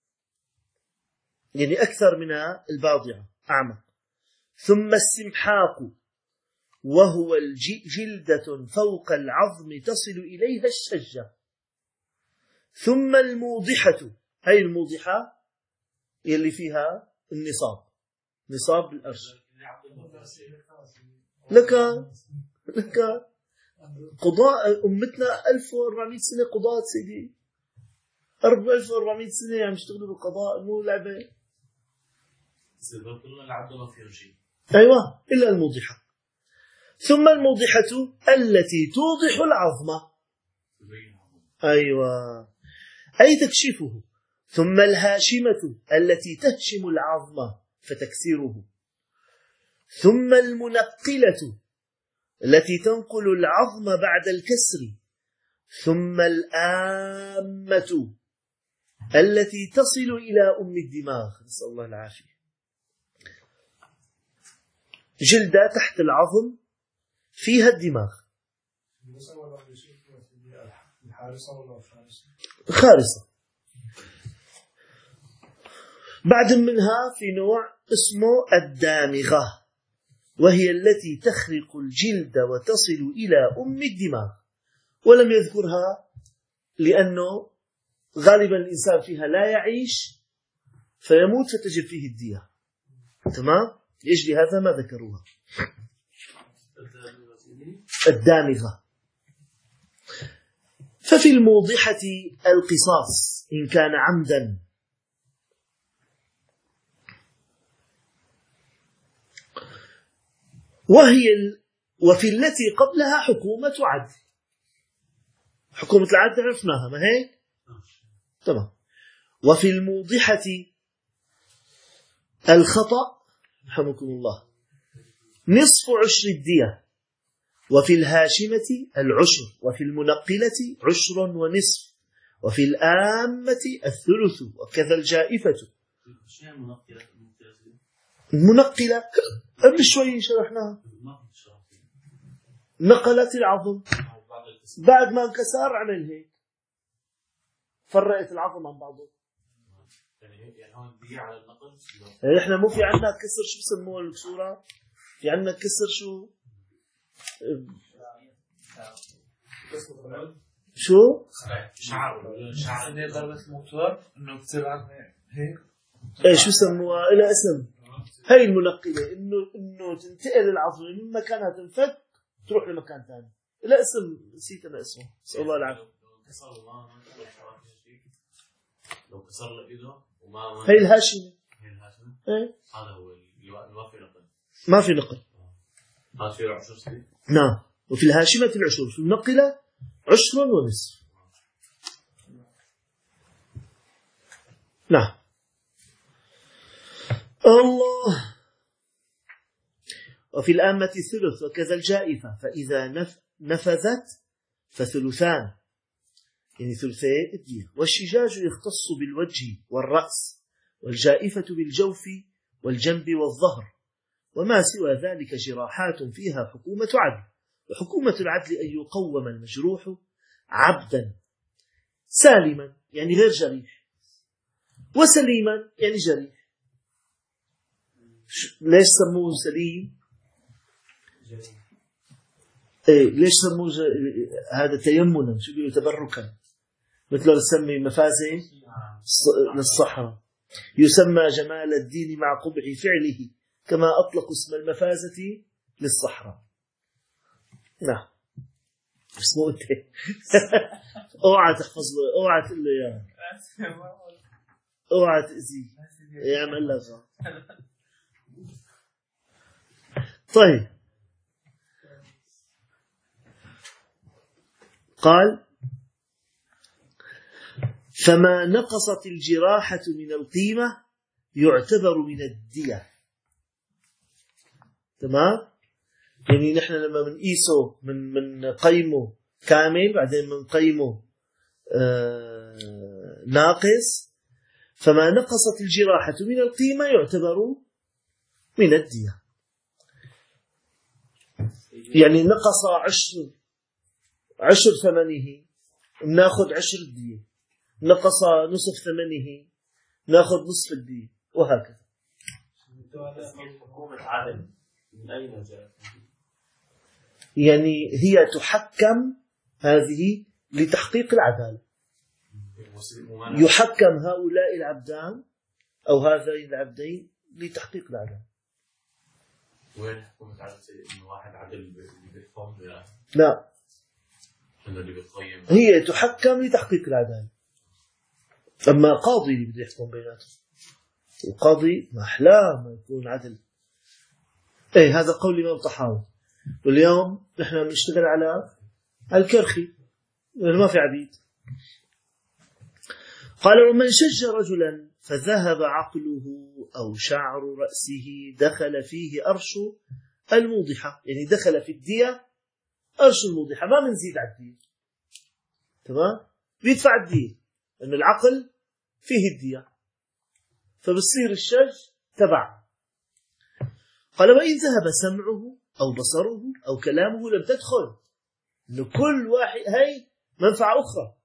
يعني أكثر من الباضعة، أعمق. ثم السمحاق وهو جلدة فوق العظم تصل إليها الشجة. ثم الموضحة، هي الموضحة يلي فيها النصاب، نصاب الأرش. لك قضاء أمتنا 1400 سنة قضاء سيدي، 1400 سنة عم يشتغلوا بالقضاء، مو لعبة. أيوة، إلا الموضحة. ثم الموضحة التي توضح العظم، أيوة، أي تكشفه. ثم الهاشمة التي تهشم العظم فتكسره. ثم المنقلة التي تنقل العظم بعد الكسر. ثم الآمة التي تصل إلى أم الدماغ، نسأل الله العافية. جلدة تحت العظم فيها الدماغ. خارصة. بعد منها في نوع اسمه الدامغة، وهي التي تخرق الجلد وتصل إلى أم الدماغ، ولم يذكرها لأنه غالبا الإنسان فيها لا يعيش فيموت فتجب فيه الدية، تمام؟ لأجل هذا ما ذكروها. الدامغة. ففي الموضحة القصاص إن كان عمدا، وفي التي قبلها حكومة عدل. حكومة العدل عرفناها، ما هيك؟ تمام. وفي الموضحة الخطأ رحمكم الله نصف عشر الدية، وفي الهاشمة العشر، وفي المنقلة عشر ونصف، وفي الآمة الثلث، وكذا الجائفة. المنقلة قبل شوي شرحناها، نقلت العظم بعد ما انكسر، عمل هيك فرقت العظم عن بعضه. يعني هون بيجي على النقل. احنا مو في عندنا كسر، شو بسموه الكسورة؟ في عندنا كسر شو شعر ضربة الموتور انه بتصير عظمة هيك. ايه شو سموها؟ إلى اسم. هي المنقلة، انه تنتقل العظمة من مكانها، تنفك تروح لمكان ثاني. إلى اسم نسيت انا اسمه، نسأل الله العافية. لو كسر له ايده وما هي الهاشمة. ايه هذا هو اللي ما في نقل. ما في نقل. ما في عشر سنين. نعم. وفي الهاشمة العشر، في المنقلة عشر ونصف. نعم. الله. وفي الآمة الثلث، وكذا الجائفة، فإذا نفذت فثلثان، يعني ثلثي الدية. والشجاج يختص بالوجه والرأس، والجائفة بالجوف والجنب والظهر، وما سوى ذلك جراحات فيها حكومة عدل. وحكومة العدل أن يقوم المجروح عبدا سالما، يعني غير جريح، وسليما، يعني جريح. ليش سموه سليم؟ إيه ليش سموه هذا تيمنا؟ شو بيقولوا تبركا، مثل نسمي مفازة للصحراء. يسمى جمال الدين مع قبح فعله، كما أطلقوا اسم المفازة للصحراء. نعم. اسمه انت اوعى تحفظ له، اوعى تقول له اياه، اوعى تأذيه يعمل لك. طيب قال: فما نقصت الجراحة من القيمة يعتبر من الدية. تمام؟ يعني نحن لما منقيسه من قيمه كامل، بعدين من قيمه ناقص، فما نقصت الجراحة من القيمة يعتبر من الدية. يعني نقص عشر ثمنه ناخذ عشر الدية، نقص نصف ثمنه ناخذ نصف الدية، وهكذا. حكومة عدل من أين جاءت؟ يعني هي تحكم هذه لتحقيق العدالة. يحكم هؤلاء العبدان أو هذين العبدين لتحقيق العدالة. وين حكومة عدل؟ إنه واحد عدل اللي بيحكم؟ لا، إنه اللي بيقيم. هي تحكم لتحقيق العدالة. أما قاضي اللي بده يحكم بيناتهم، القاضي ما أحلاه ما يكون عدل. إيه هذا قول الإمام الطحاوي. واليوم نحن بنشتغل على الكرخي، ما في عبيد. قال: ومن شج رجلا فذهب عقله أو شعر رأسه دخل فيه أرش الموضحة، يعني دخل في الدية أرش الموضحة، ما منزيد على الدية. تمام؟ بيدفع الدية لأن العقل فيه الدية، فبصير الشج تبع. قال: وإن ذهب سمعه أو بصره أو كلامه لم تدخل، إنه كل واحد هي منفعة أخرى.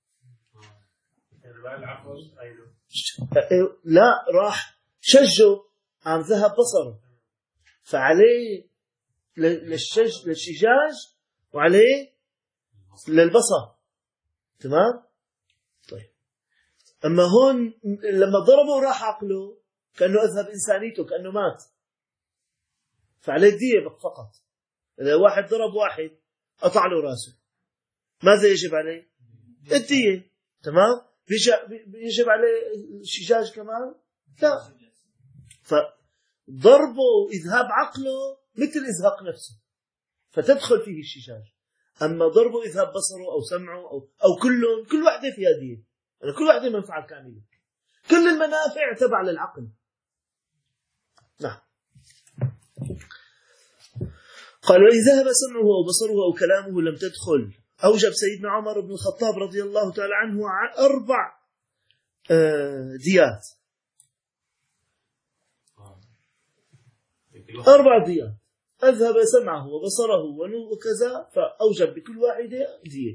لا، راح شجه عن ذهب بصره، فعليه للشجاج وعليه للبصر. تمام؟ طيب أما هون لما ضربه راح عقله، كأنه أذهب إنسانيته، كأنه مات، فعليه الدية فقط. إذا واحد ضرب واحد قطع له راسه، ماذا يجب عليه؟ الدية. تمام؟ يجب عليه الشجاج كمان؟ لا. فضربه إذهاب عقله مثل إزهاق نفسه، فتدخل فيه الشجاج. أما ضربه إذهاب بصره أو سمعه أو كلهم، كل واحدة فيها دية، يعني كل واحدة منفعة كاملة، كل المنافع تبع للعقل. نعم. قال وإن ذهب سمعه أو بصره أو كلامه لم تدخل. أوجب سيدنا عمر بن الخطاب رضي الله تعالى عنه 4 ديات، 4 ديات. أذهب سمعه وبصره وكذا، فأوجب بكل واحدة دية.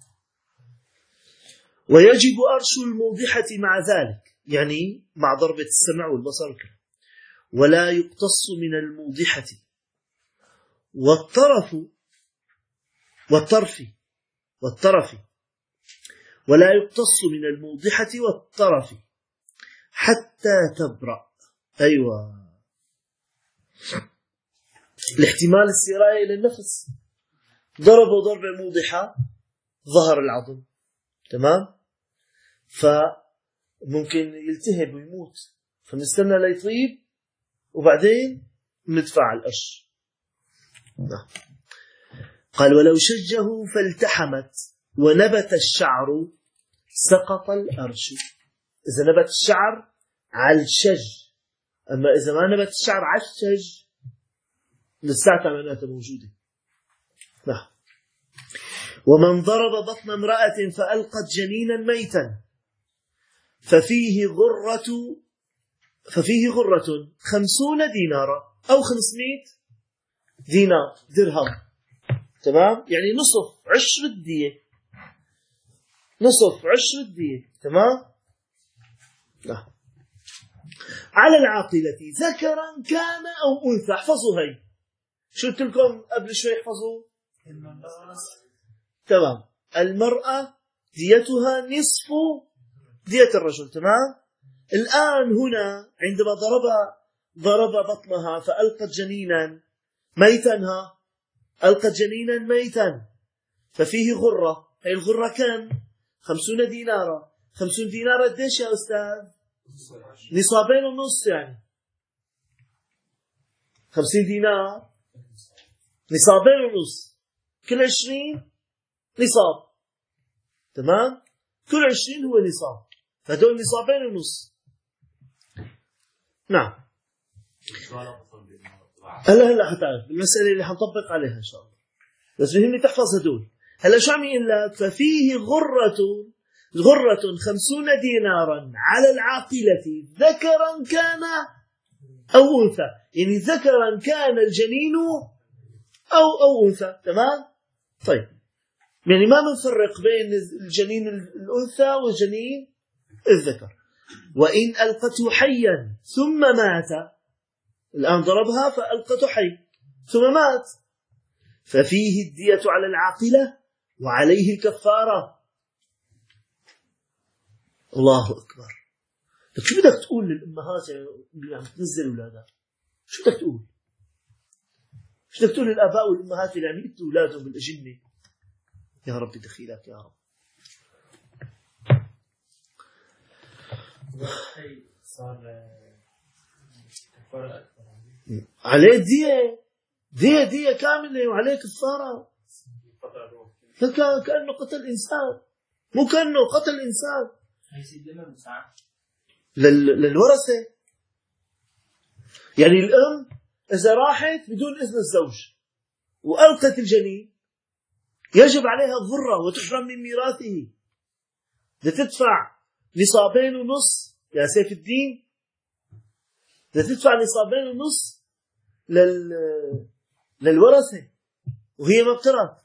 ويجب أرش الموضحة مع ذلك، يعني مع ضربة السمع والبصر، ولا يقتص من الموضحة والطرف ولا يقتص من الموضحة والطرف حتى تبرأ. أيوة، الاحتمال السراية إلى النفس، ضربه ضربة موضحة ظهر العظم، تمام، فممكن يلتهب ويموت، فنستنى ليطيب وبعدين ندفع القش. نعم. قال ولو شجه فالتحمت ونبت الشعر سقط الأرش. إذا نبت الشعر على الشج، أما إذا ما نبت الشعر على الشج لساتها معناتها موجودة. نعم. ومن ضرب بطن امرأة فألقت جنينا ميتا ففيه غرة 50 دينارا أو 500 دينار درهم، تمام، يعني نصف عشر الدية، نصف عشر الدية، تمام. لا. على العاقلة ذكرا كان أو أنثى. احفظوا هاي، شو قلت لكم قبل شوي؟ احفظوا. تمام. المرأة ديتها نصف دية الرجل، تمام. الآن هنا عندما ضرب بطنها فألقت جنينا ميتا، ألقت جنينا ميتا ففيه غرة. هي الغرة كم؟ 50 دينارا. 50 دينار قديش يا أستاذ؟ نصابين ونص، يعني 50 دينار نصابين ونص، كل 20 نصاب، تمام، كل 20 هو نصاب، فهدول نصابين ونص. نعم. هلا حتعرف المسألة اللي حنطبق عليها إن شاء الله، بس مهم تحفظ هدول. هلا شو عم يقول لك؟ ففيه غرة 50 دينارا على العاقلة ذكرا كان أو أنثى، يعني ذكرا كان الجنين أو أنثى، تمام. طيب، يعني ما بنفرق بين الجنين الأنثى والجنين الذكر. وإن ألقته حيا ثم مات، الآن ضربها فألقته حي ثم مات، ففيه الدية على العاقلة وعليه الكفارة. الله أكبر. شو بدك تقول للأمهات اللي عم تنزل أولادها؟ شو بدك تقول؟ شو بدك تقول للآباء والأمهات اللي عم يقتلوا أولادهم بالأجنة؟ يا رب دخيلك يا رب. صار عليه دية كاملة وعليه كفارة، كأنه قتل إنسان، مو كأنه قتل إنسان. للورثة، يعني الأم إذا راحت بدون إذن الزوج وألقت الجنين يجب عليها الضرة وتحرم من ميراثه، لتدفع نصابين ونص يا سيف الدين، لتدفع نصابين ونص للورثة وهي ما بترى.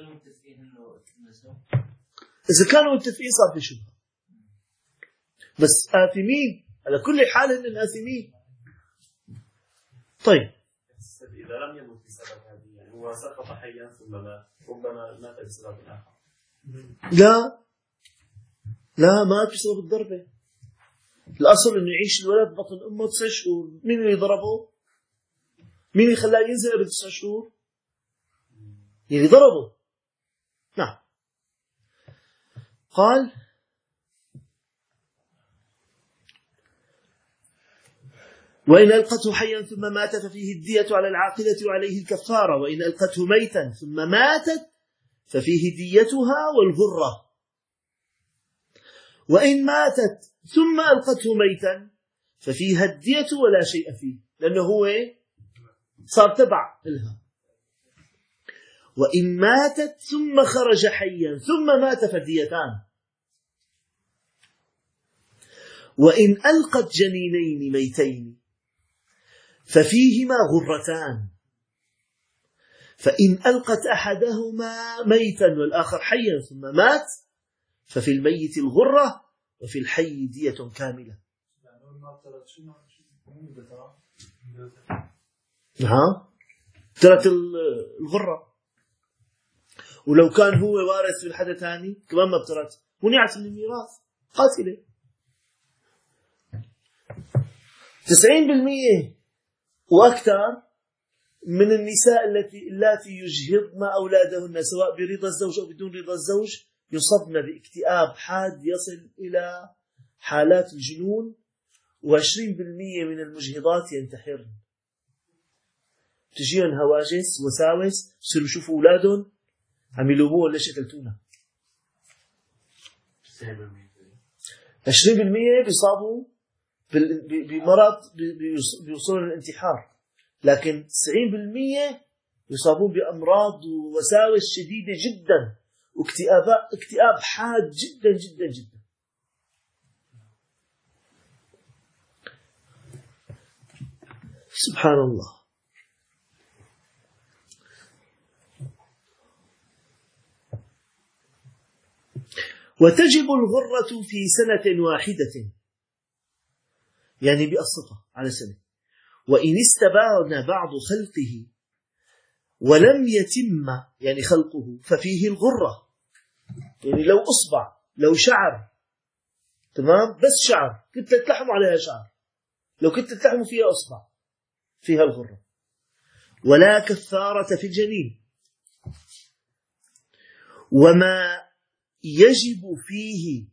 إذا كانوا متفقين صار في شبهة، بس آثمين على كل حال، إن آثمين. طيب، إذا لم يمت بسبب هذه، يعني هو سقط حيا ثم ربما مات بسبب آخر. لا مات بسبب الضربة. الأصل إنه يعيش الولد بطن أمه 9 شهور. مين اللي ضربه؟ مين اللي خلاه ينزل قبل 9 شهور؟ اللي ضربه. نعم. قال وإن ألقته حيا ثم مات ففيه الدية على العاقلة وعليه الكفارة، وإن ألقته ميتا ثم ماتت ففيه ديتها والغرة. وإن ماتت ثم ألقته ميتا ففيها الدية ولا شيء فيه، لأنه هو صار تبع لها. وإن ماتت ثم خرج حيا ثم مات فديتان. وإن ألقت جنينين ميتين ففيهما غرتان، فإن ألقت أحدهما ميتا والآخر حيا ثم مات ففي الميت الغرة وفي الحي دية كاملة. نعم، ترت الغرة. ولو كان هو وارث من حدا ثاني كمان ما بترت، منعت من الميراث قاتلة. 90% وأكثر من النساء التي يجهضن أولادهن سواء برضا الزوج أو بدون رضا الزوج يصبن باكتئاب حاد يصل إلى حالات الجنون، و20% من المجهضات ينتحرن. تجيهم هواجس وساوس، يصيروا يشوفوا أولادهم عم يلوموه ليش قتلتونا. 20% بيصابوا بمرض بيوصلوا للانتحار، لكن 90% يصابون بأمراض ووساوس شديدة جدا واكتئاب حاد جدا جدا جدا. سبحان الله. وتجب الغرة في سنة واحدة، يعني بأسطة على سنة. وإن استبان بعض خلقه ولم يتم يعني خلقه ففيه الغرة، يعني لو أصبع لو شعر، تمام، بس شعر كنت تلحم عليها شعر، لو كنت تلحم فيها أصبع فيها الغرة. ولا كفارة في الجنين. وما يجب فيه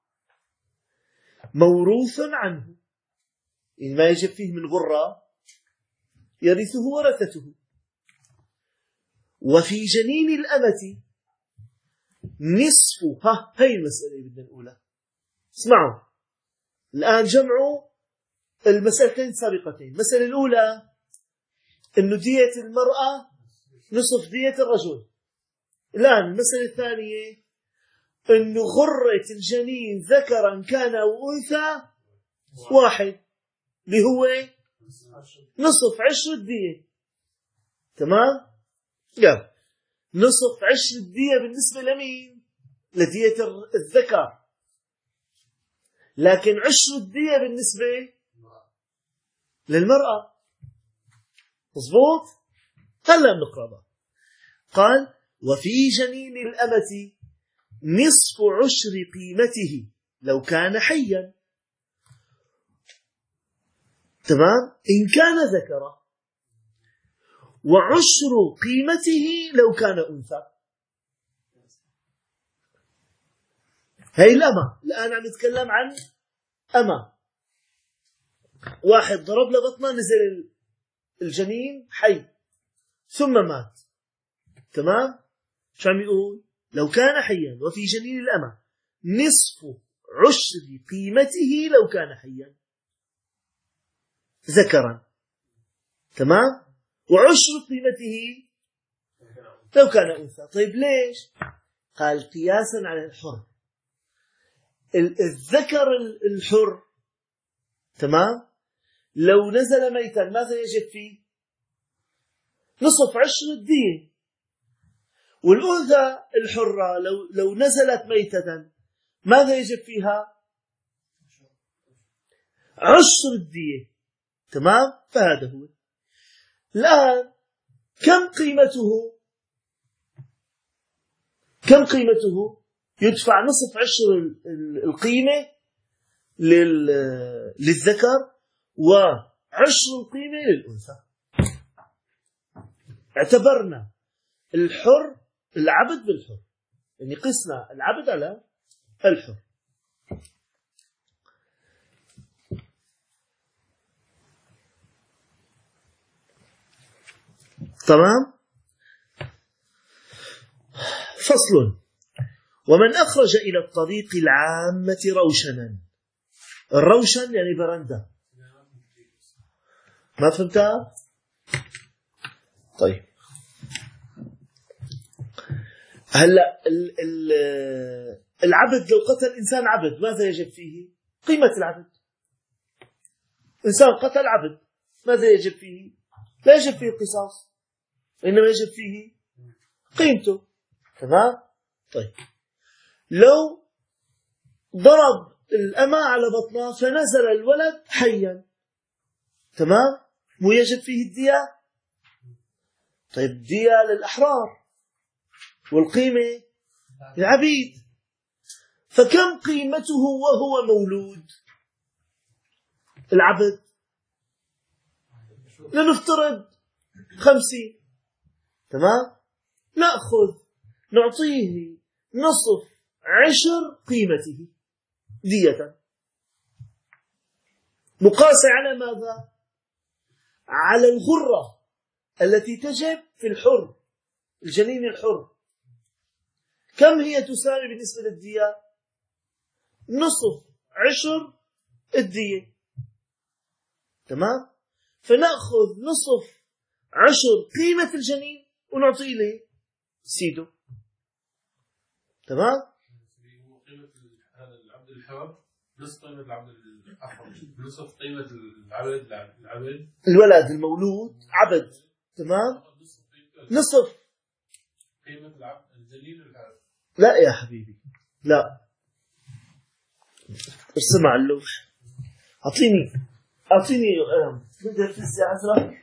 موروث عنه، إن ما يجب فيه من غرة يرثه ورثته. وفي جنين الأمة نصف، هاي المسألة اللي بدنا نقولها. اسمعوا الآن، جمعوا المسألتين السابقتين. المسألة الأولى إنه دية المرأة نصف دية الرجل. الآن المسألة الثانية إنه غرة الجنين ذكرا كان أو أنثى واحد، اللي هو نصف 10 الدية. تمام؟ يلا، نصف 10 الدية بالنسبة لمين؟ لدية الذكر، لكن 10 الدية بالنسبة للمرأة. مظبوط؟ هلا بنقرأ بقى. قال: وفي جنين الأمة نصف 10 قيمته لو كان حيا، تمام، إن كان ذكرا، و10 قيمته لو كان أنثى. هاي الأمة. الآن عم نتكلم عن أمة، واحد ضرب لبطنه نزل الجنين حي ثم مات، تمام. شو عم يقول؟ لو كان حيا وفي جنين الأمة نصف 10 قيمته لو كان حيا ذكرا، تمام، و10 قيمته لو كان أنثى. طيب ليش؟ قال: قياسا على الحر. الذكر الحر، تمام، لو نزل ميتا ماذا يجب فيه؟ نصف 10 الدية. والأنثى الحرة لو نزلت ميتة ماذا يجب فيها؟ 10 الدية، تمام. فهذا هو. الآن كم قيمته؟ يدفع نصف 10 القيمة للذكر و10 القيمة للأنثى. اعتبرنا العبد بالحر، يعني قسنا العبد على الحر. تمام. فصل. ومن أخرج إلى الطريق العامة روشنا. الروشن يعني برندة. ما فهمتها؟ طيب هلا العبد لو قتل إنسان عبد ماذا يجب فيه؟ قيمة العبد. إنسان قتل عبد ماذا يجب فيه؟ لا يجب فيه القصاص، إنما يجب فيه قيمته. تمام؟ طيب لو ضرب الأمة على بطنها فنزل الولد حيا، تمام؟ مو يجب فيه الدية؟ طيب الدية للأحرار والقيمة للعبيد. فكم قيمته وهو مولود العبد؟ لنفترض 50. تمام؟ نعطيه نصف 10 قيمته دية، مقاسة على ماذا؟ على الغرة التي تجب في الحر، الجنين الحر. كم هي تساوي بالنسبة للدية؟ نصف 10 الدية. تمام؟ فنأخذ نصف 10 قيمة الجنين ونعطيه له سيده. تمام؟ قيمة هذا العبد الحر نصف قيمة العبد الأحر، نصف قيمة العبد الولد المولود عبد. تمام؟ نصف قيمة العبد الجنين العبد. لا يا حبيبي، لا، ارسم على اللوح. أعطيني قلم. بدها فيزياء أزرق.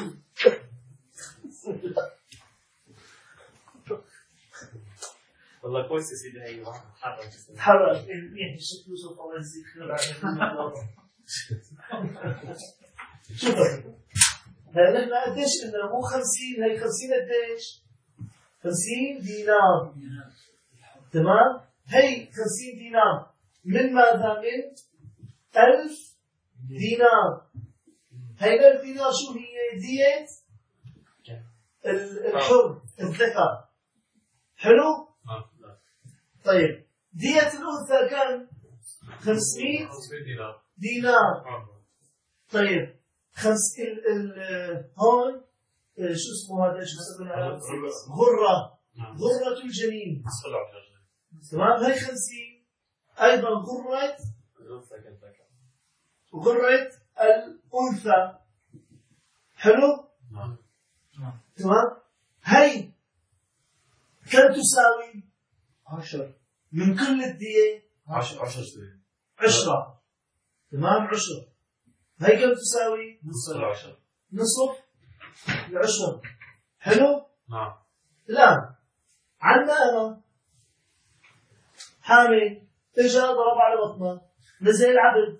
والله كويس يا سيدي. هي تحرك يعني شكله سوف الله يجزيك خير. شوف هلا نحن قديش قلنا؟ مو 50، هي 50 قديش؟ 50 دينار. تمام؟ هي 50 دينار من ماذا؟ من 1000 دينار. هي 1000 دينار شو هي؟ دية الحر الذكر. حلو؟ طيب دية الأنثى كم؟ 500 دينار. طيب هون شو اسمه هذا؟ شو اسمه؟ غرة الجنين. تمام؟ هي 50. أيضا غرة الأنثى. حلو؟ تمام؟ هي كم تساوي؟ 10 من كل الدية 10. تمام؟ 10. هي كم تساوي؟ نصف 10. حلو؟ نعم. الآن عنا أنا حامل، اجى ضرب على بطنه، نزل العبد.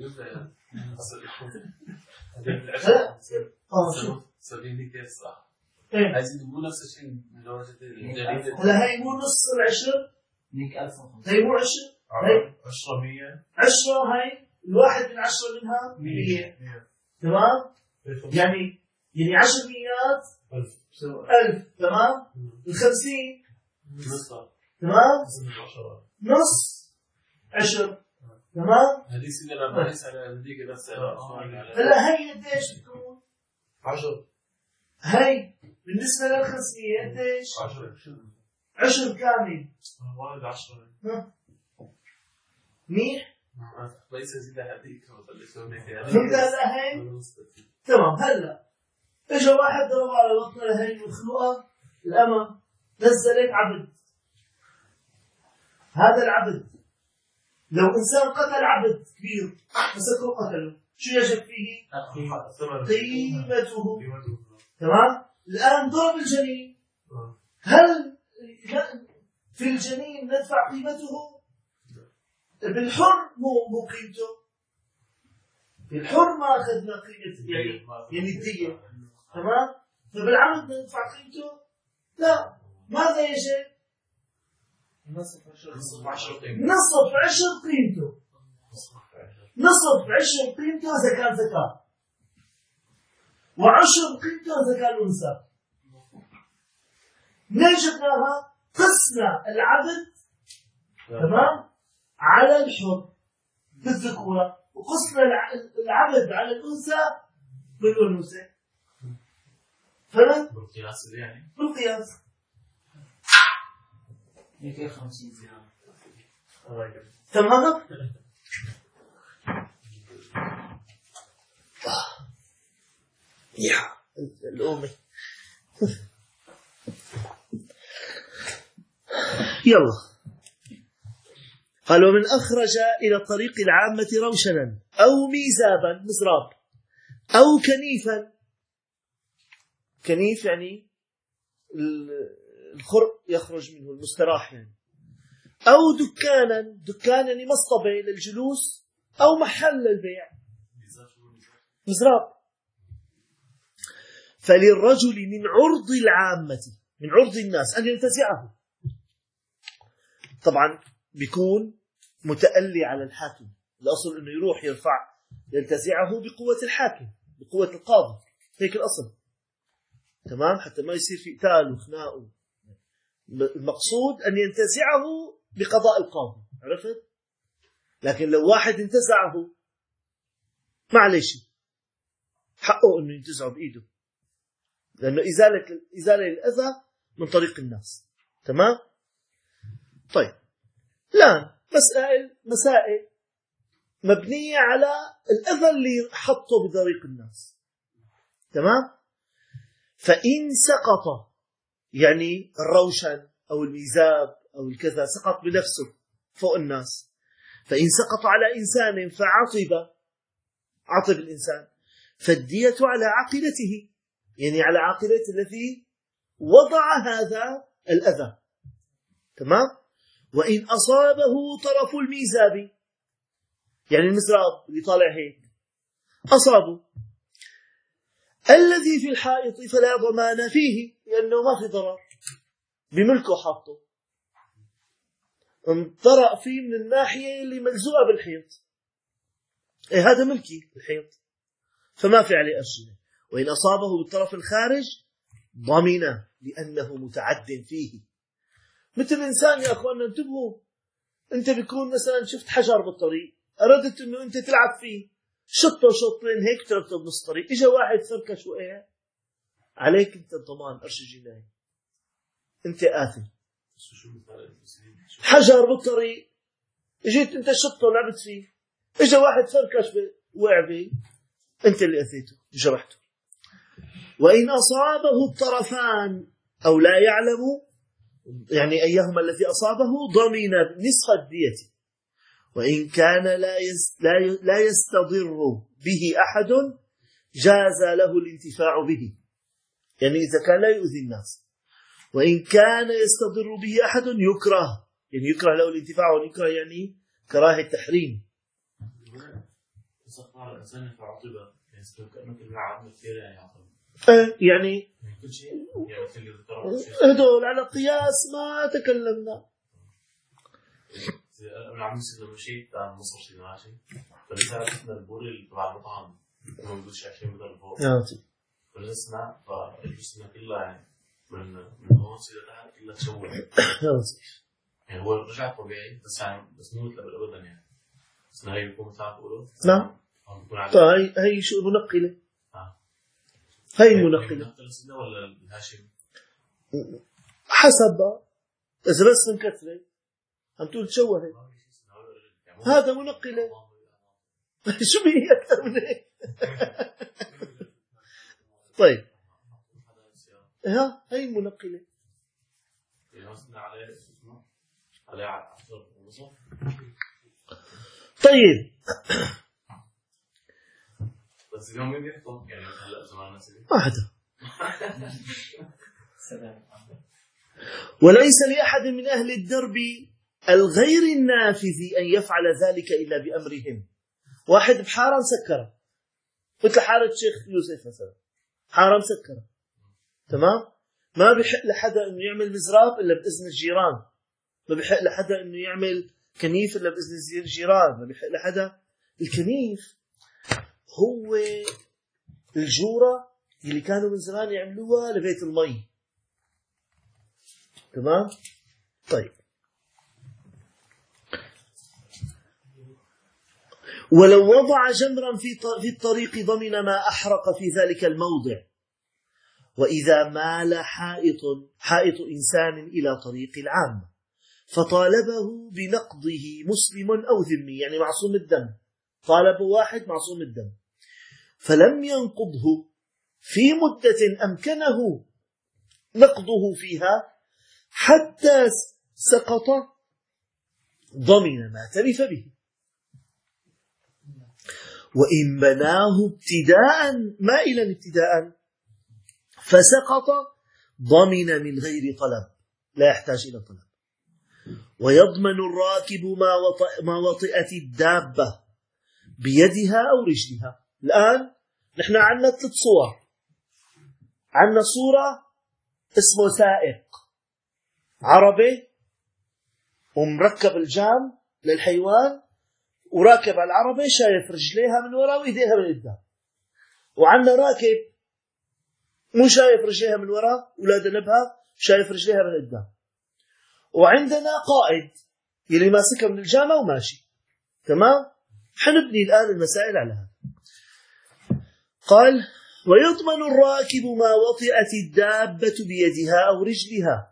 سابيني كيف صح؟ عايزين مو نفس الشيء من درجة الجريدة. هلا هي مو نص 10، هيك 1500. هي مو 10، هي 10 100. 10 هي الواحد من 10 منها 100. تمام؟ يعني 10 مئات 1000. تمام؟ ال50 تمام؟ نص 10. تمام؟ هذه سيدي أنا بحس على هذيك نفسها. هلا هي قديش بتكون؟ 10. هي بالنسبة لل500 قديش؟ 10 كامل. واحد 10. منيح؟ ليس زيد هذيك. فهمت هلا هي؟ تمام. هلا اجى واحد ضرب على بطنها هي المخلوقة الأمة، نزلت عبد. هذا العبد لو إنسان قتل عبد كبير مسكه قتله، شو يجب فيه؟ قيمته. تمام؟ الآن ضرب الجنين، هل في الجنين ندفع قيمته؟ بالحر مو قيمته. بالحر ما أخذنا قيمة يعني الدية. تمام؟ فبالعبد ندفع قيمته؟ لا. ماذا يجب؟ نصف 10 قيمته. نصف 10 قيمته إذا كان ذكر، و10 قيمته إذا كان أنثى. منين جبناها؟ قسنا العبد تمام على الحر بالذكورة، وقسنا العبد على الأنثى بالأنوثة. فهمت؟ بالقياس يعني؟ بالقياس. 250 زيادة. تمام؟ يا الأمي. يلا. قال: ومن أخرج إلى الطريق العامة روشنا أو ميزابا مزراب أو كنيفا. كنيف يعني الخرق يخرج منه المستراح يعني. أو دكانا يعني مصطبة للجلوس أو محل للبيع مزراب. فللرجل من عرض العامة، من عرض الناس، أن ينتزعه. طبعا بيكون متألي على الحاكم، الأصل أنه يروح يرفع ينتزعه بقوة الحاكم، بقوة القاضي، هيك الأصل. تمام؟ حتى ما يصير في قتال وخناق. المقصود أن ينتزعه بقضاء القاضي، عرفت؟ لكن لو واحد انتزعه معلش حقه أنه ينتزعه بإيده، لأنه إزالة الأذى من طريق الناس. تمام؟ طيب، الآن مسائل مبنية على الأذى اللي حطه بطريق الناس. تمام؟ فإن سقط يعني الروشن أو الميزاب أو الكذا سقط بنفسه فوق الناس، فإن سقط على إنسان عطب الإنسان، فالدية على عاقلته، يعني على عاقلة الذي وضع هذا الأذى. تمام؟ وإن أصابه طرف الميزاب، يعني المزراب اللي طالع هيك أصابه الذي في الحائط فلا ضمان فيه، لأنه ما في ضرر بملكه حاطه، انطرأ فيه من الناحية اللي ملزوقة بالحيط، هذا ملكي الحيط، فما في عليه أرجنة. وإن أصابه بالطرف الخارج ضمن لأنه متعد فيه. مثل إنسان يا أخوانا انتبهوا، أنت بيكون مثلا شفت حجر بالطريق، أردت أنه أنت تلعب فيه، شطه شطين هيك تركته بنص الطريق، إجا واحد فركش وقع عليك، أنت الضمان قرش جناية، أنت آثم. حجر بالطريق اجيت أنت شطه ولعبت فيه، إجا واحد فركش وقع فيه، أنت اللي أذيته وجرحته. وإن أصابه الطرفان أو لا يعلم، يعني أيهما الذي أصابه، ضمن نصف الدية. وإن كان لا يستضر به أحد جاز له الانتفاع به، يعني إذا كان لا يؤذي الناس. وإن كان يستضر به أحد يكره، يعني يكره له الانتفاع، ويكره يعني كراهة تحريم. يعني هدول على قياس ما تكلمنا. أنا عم نسيت لما مشيت عن مصر شيء ماشي، فلسه شفنا البوري اللي تبع المطعم ما بيقولش 20 متر فوق. فلسنا فلسنا كلها يعني من هون سيدا تحت كلها تشوه. يعني هو رجع طبيعي بس يعني بس مو مثل أبدا يعني. بس هاي بيكون مثل تقوله. نعم. هاي شو منقلة. هاي منقلة. ولا الهاشم؟ حسب إذا بس من كثرة عم تقول تشوهت، هذا منقلة. شو بيه أكثر من هيك؟ طيب هاي منقلة. طيب بس اليوم مين يحكم يعني هلا زمان نسي ما حدا. وليس لأحد من أهل الدرب الغير النافذ أن يفعل ذلك إلا بأمرهم. واحد بحارة مسكرة مثل حارة شيخ يوسف مثلا، حارة مسكرة، تمام؟ ما بيحق لحدا أنه يعمل مزراب إلا بإذن الجيران، ما بيحق لحدا أنه يعمل كنيف إلا بإذن الجيران، ما بيحق لحدا. الكنيف هو الجورة اللي كانوا من زمان يعملوها لبيت المي، تمام؟ طيب، ولو وضع جمرا في الطريق ضمن ما أحرق في ذلك الموضع. وإذا مال حائط إنسان إلى طريق العامة فطالبه بنقضه مسلم أو ذمي، يعني معصوم الدم، طالب واحد معصوم الدم فلم ينقضه في مدة أمكنه نقضه فيها حتى سقط، ضمن ما تلف به. وإن بناه ابتداء مائلا ابتداء فسقط، ضمن من غير طلب، لا يحتاج إلى طلب. ويضمن الراكب ما وطئت الدابة بيدها أو رجلها. الآن نحن عندنا 3 صور. عندنا صورة اسمه سائق عربي ومركب الجام للحيوان وراكب على العربة شايف رجليها من وراء وإيديها من قدام. وعندنا راكب مو شايف رجليها من وراء ولا ذنبها، شايف رجليها من قدام. وعندنا قائد يلي ماسكها من الجامة وماشي. تمام؟ حنبني الآن المسائل على هذا. قال: ويضمن الراكب ما وطئت الدابة بيدها أو رجلها.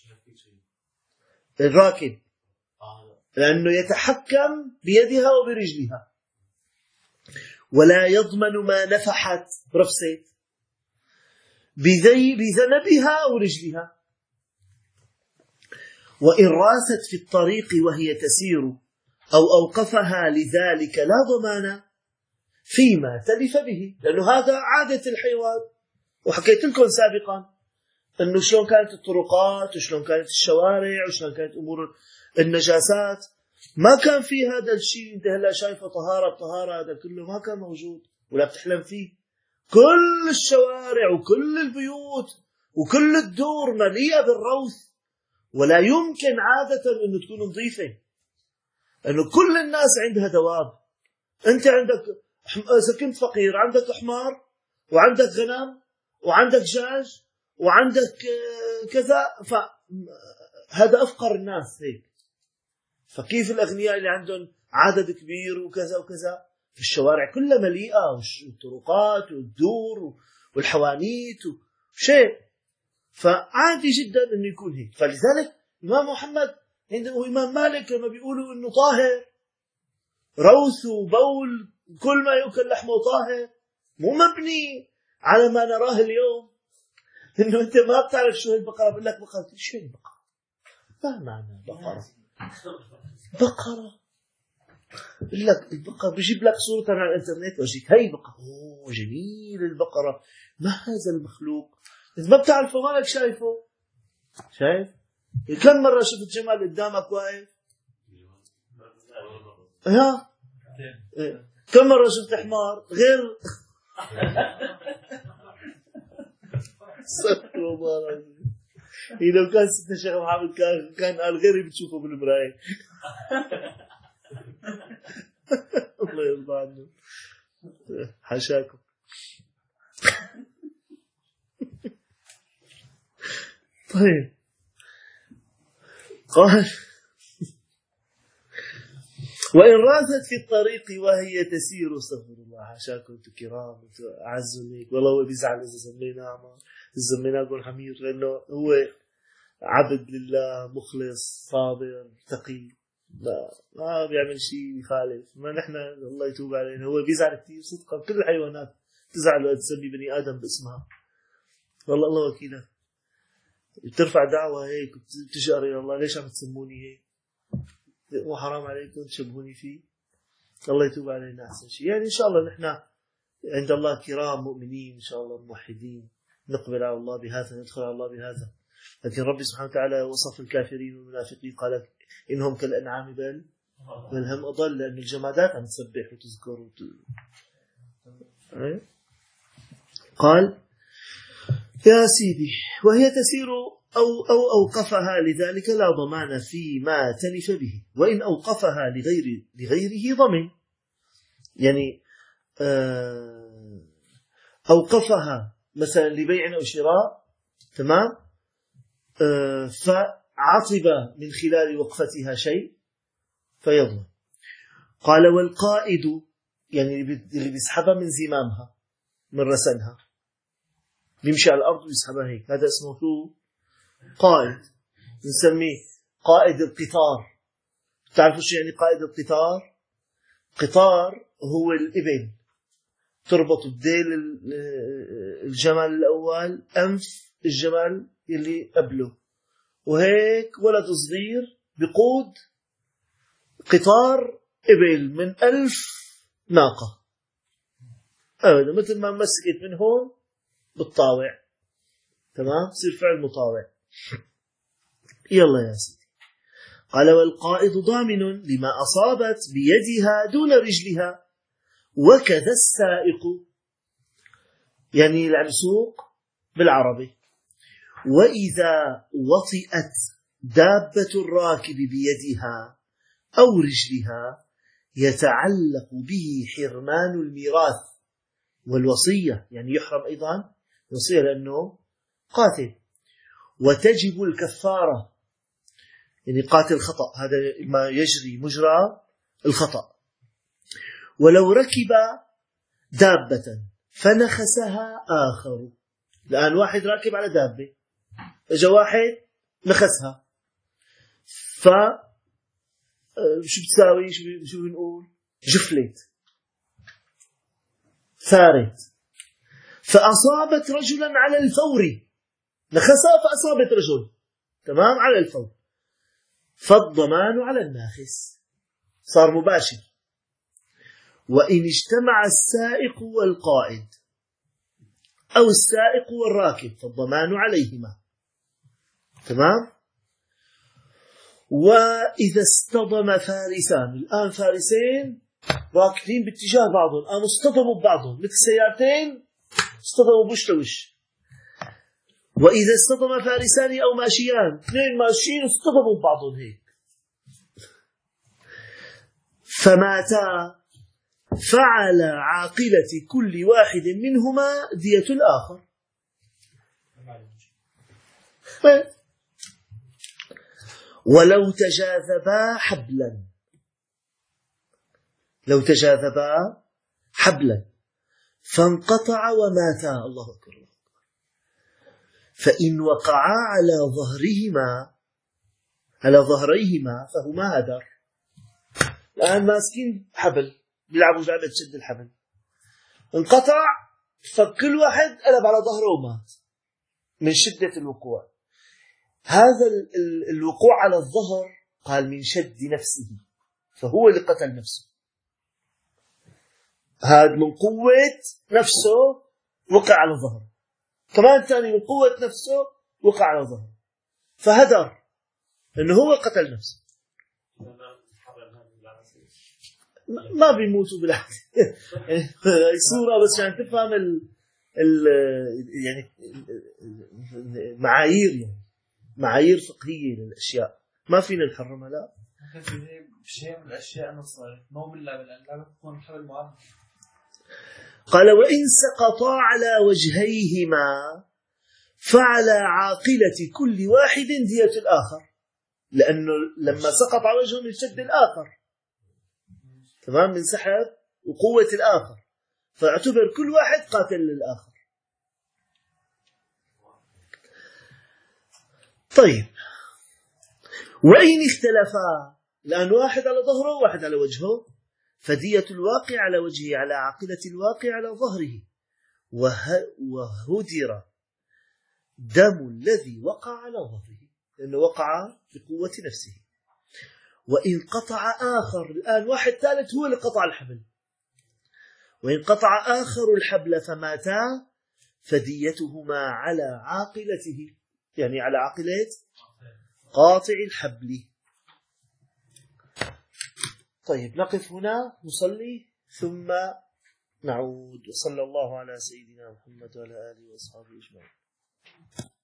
الراكب لأنه يتحكم بيدها وبرجلها. ولا يضمن ما نفحت رفست بذنبها أو رجلها. وإن راست في الطريق وهي تسير أو أوقفها لذلك لا ضمان فيما تلف به، لأنه هذا عادة الحيوان. وحكيت لكم سابقا أنه شلون كانت الطرقات وشلون كانت الشوارع وشلون كانت أمور النجاسات، ما كان في هذا الشيء. أنت هلا شايفه طهارة بطهارة، هذا كله ما كان موجود ولا بتحلم فيه. كل الشوارع وكل البيوت وكل الدور مليئة بالروث، ولا يمكن عادة أنه تكون نظيفة، أنه كل الناس عندها دواب. أنت عندك إذا كنت فقير عندك حمار وعندك غنم وعندك دجاج وعندك كذا، فهذا أفقر الناس هيك. فكيف الأغنياء اللي عندهم عدد كبير وكذا وكذا؟ في الشوارع كلها مليئة، والطرقات والدور والحوانيت وشيء. فعادي جدا أنه يكون هيك. فلذلك إمام محمد وإمام مالك لما بيقولوا أنه طاهر، روث وبول كل ما يؤكل لحمه طاهر، مو مبني على ما نراه اليوم إنه أنت ما بتعرف شو البقرة، بقول لك بقرة، شو البقرة؟ ما معنى بقرة؟ بقرة بقول لك البقرة، بيجيب لك صورة على الإنترنت وجيك هاي بقرة، أوه جميل البقرة، ما هذا المخلوق؟ إذا ما بتعرفه مالك شايفه. شايف؟ كم مرة شفت جمال قدامك واقف؟ كم مرة شفت حمار غير؟ استغفر الله العظيم. لو كان ستنا شيخ محمد كان قال غيري بتشوفه بالمراية. الله يرضى عنه، حاشاكم. طيب، قال: وإن راثت في الطريق وهي تسير، استغفر الله، حاشاكم انتم كرام، انتم اعزوا هيك. والله هو بيزعل اذا سميناه قول حمير، لانه هو عبد لله مخلص صابر تقي، ما بيعمل شيء يخالف. ما نحن الله يتوب علينا. هو بيزعل كثير صدقا. كل الحيوانات تزعل وقت تسمي بني ادم باسمها. والله الله وكيله. بترفع دعوة هيك بتجأر إلى الله، ليش عم تسموني هيك؟ مو حرام عليكم تشبهوني فيه؟ الله يتوب علينا أحسن شيء. يعني إن شاء الله نحن عند الله كرام مؤمنين، إن شاء الله موحدين، نقبل على الله بهذا، ندخل على الله بهذا. لكن ربي سبحانه وتعالى وصف الكافرين والمنافقين، قال إنهم كالأنعام بل هم أضل، لأن الجمادات عم تسبح وتذكر قال: يا سيدي، وهي تسير أو أوقفها لذلك لا ضمان فيما تلف به. وإن أوقفها لغيره ضمن، يعني أوقفها مثلا لبيع أو شراء، تمام، عطب من خلال وقفتها شيء فيضمن. قال والقائد يعني اللي بيسحبها من زمامها من رسنها، بيمشي على الأرض ويسحبها هيك، هذا اسمه شو؟ قائد. نسميه قائد القطار. تعرفوا شو يعني قائد القطار؟ قطار هو الإبل، تربط بديل الجمل الأول أنف الجمل اللي قبله، وهيك ولد صغير بقود قطار إبل من 1000 ناقة أبدا، مثل ما مسكت من هون بالطاوع. تمام، يصير فعل مطاوع. يلا يا سيدي. قال والقائد ضامن لما أصابت بيدها دون رجلها، وكذا السائق، يعني العمسوق بالعربي. وإذا وطئت دابة الراكب بيدها أو رجلها يتعلق به حرمان الميراث والوصية، يعني يحرم أيضا الوصية لأنه قاتل. وتجب الكفارة، يعني قاتل خطأ، هذا ما يجري مجرى الخطأ. ولو ركب دابة فنخسها آخر، الآن واحد راكب على دابة، اجى واحد نخسها، ف شو بتساوي؟ شو بنقول؟ جفلت، ثارت، فأصابت رجلا على الفور، نخسها فأصابت رجل، تمام، على الفور، فالضمان على الناخس، صار مباشر. وإن اجتمع السائق والقائد أو السائق والراكب فالضمان عليهما، تمام. وإذا اصطدم فارسان، الآن فارسين راكبين باتجاه بعضهم، قاموا اصطدموا ببعضهم مثل سيارتين اصطدموا بوش لوش. وإذا اصطدم فارسان أو ماشيان، اثنين ماشيين اصطدموا ببعضهم هيك فماتا، فعلى عاقلة كل واحد منهما دية الآخر. ولو تجاذبا حبلا، لو تجاذبا حبلا فانقطع وماتا، الله أكبر، فإن وقعا على ظهريهما فهما هدر. الآن ماسكين حبل بيلعبوا لعبة شد الحبل، انقطع، فكل واحد قلب على ظهره ومات من شدة الوقوع. هذا الوقوع على الظهر قال من شد نفسه، فهو اللي قتل نفسه، هذا من قوة نفسه وقع على ظهره، كمان ثاني من قوة نفسه وقع على ظهره فهدر، لأنه هو قتل نفسه. ما بيموتوا بالعكس يعني صورة بس عشان تفهم يعني معايير، يعني معايير فقهية للأشياء ما فينا نحرمها. لا، شيء من الأشياء النصارى مو باللعبة، لأن اللعبة تكون حبل معين. قال وإن سقطا على وجهيهما فعلى عاقلة كل واحد دية الآخر، لأنه لما سقط على وجهه من شد الآخر، تمام، من سحب وقوة الآخر، فاعتبر كل واحد قاتل للآخر. طيب، وإن اختلفا، الآن واحد على ظهره وواحد على وجهه، فدية الواقع على وجهه على عاقلة الواقع على ظهره، وهدر دم الذي وقع على ظهره، لأنه وقع بقوة نفسه. وإن قطع آخر، الآن واحد ثالث هو اللي قطع الحبل، وإن قطع آخر الحبل فماتا فديتهما على عاقلته، يعني على عاقلة قاطع الحبل. طيب، نقف هنا نصلي ثم نعود. وصلى الله على سيدنا محمد وعلى آله وأصحابه أجمعين.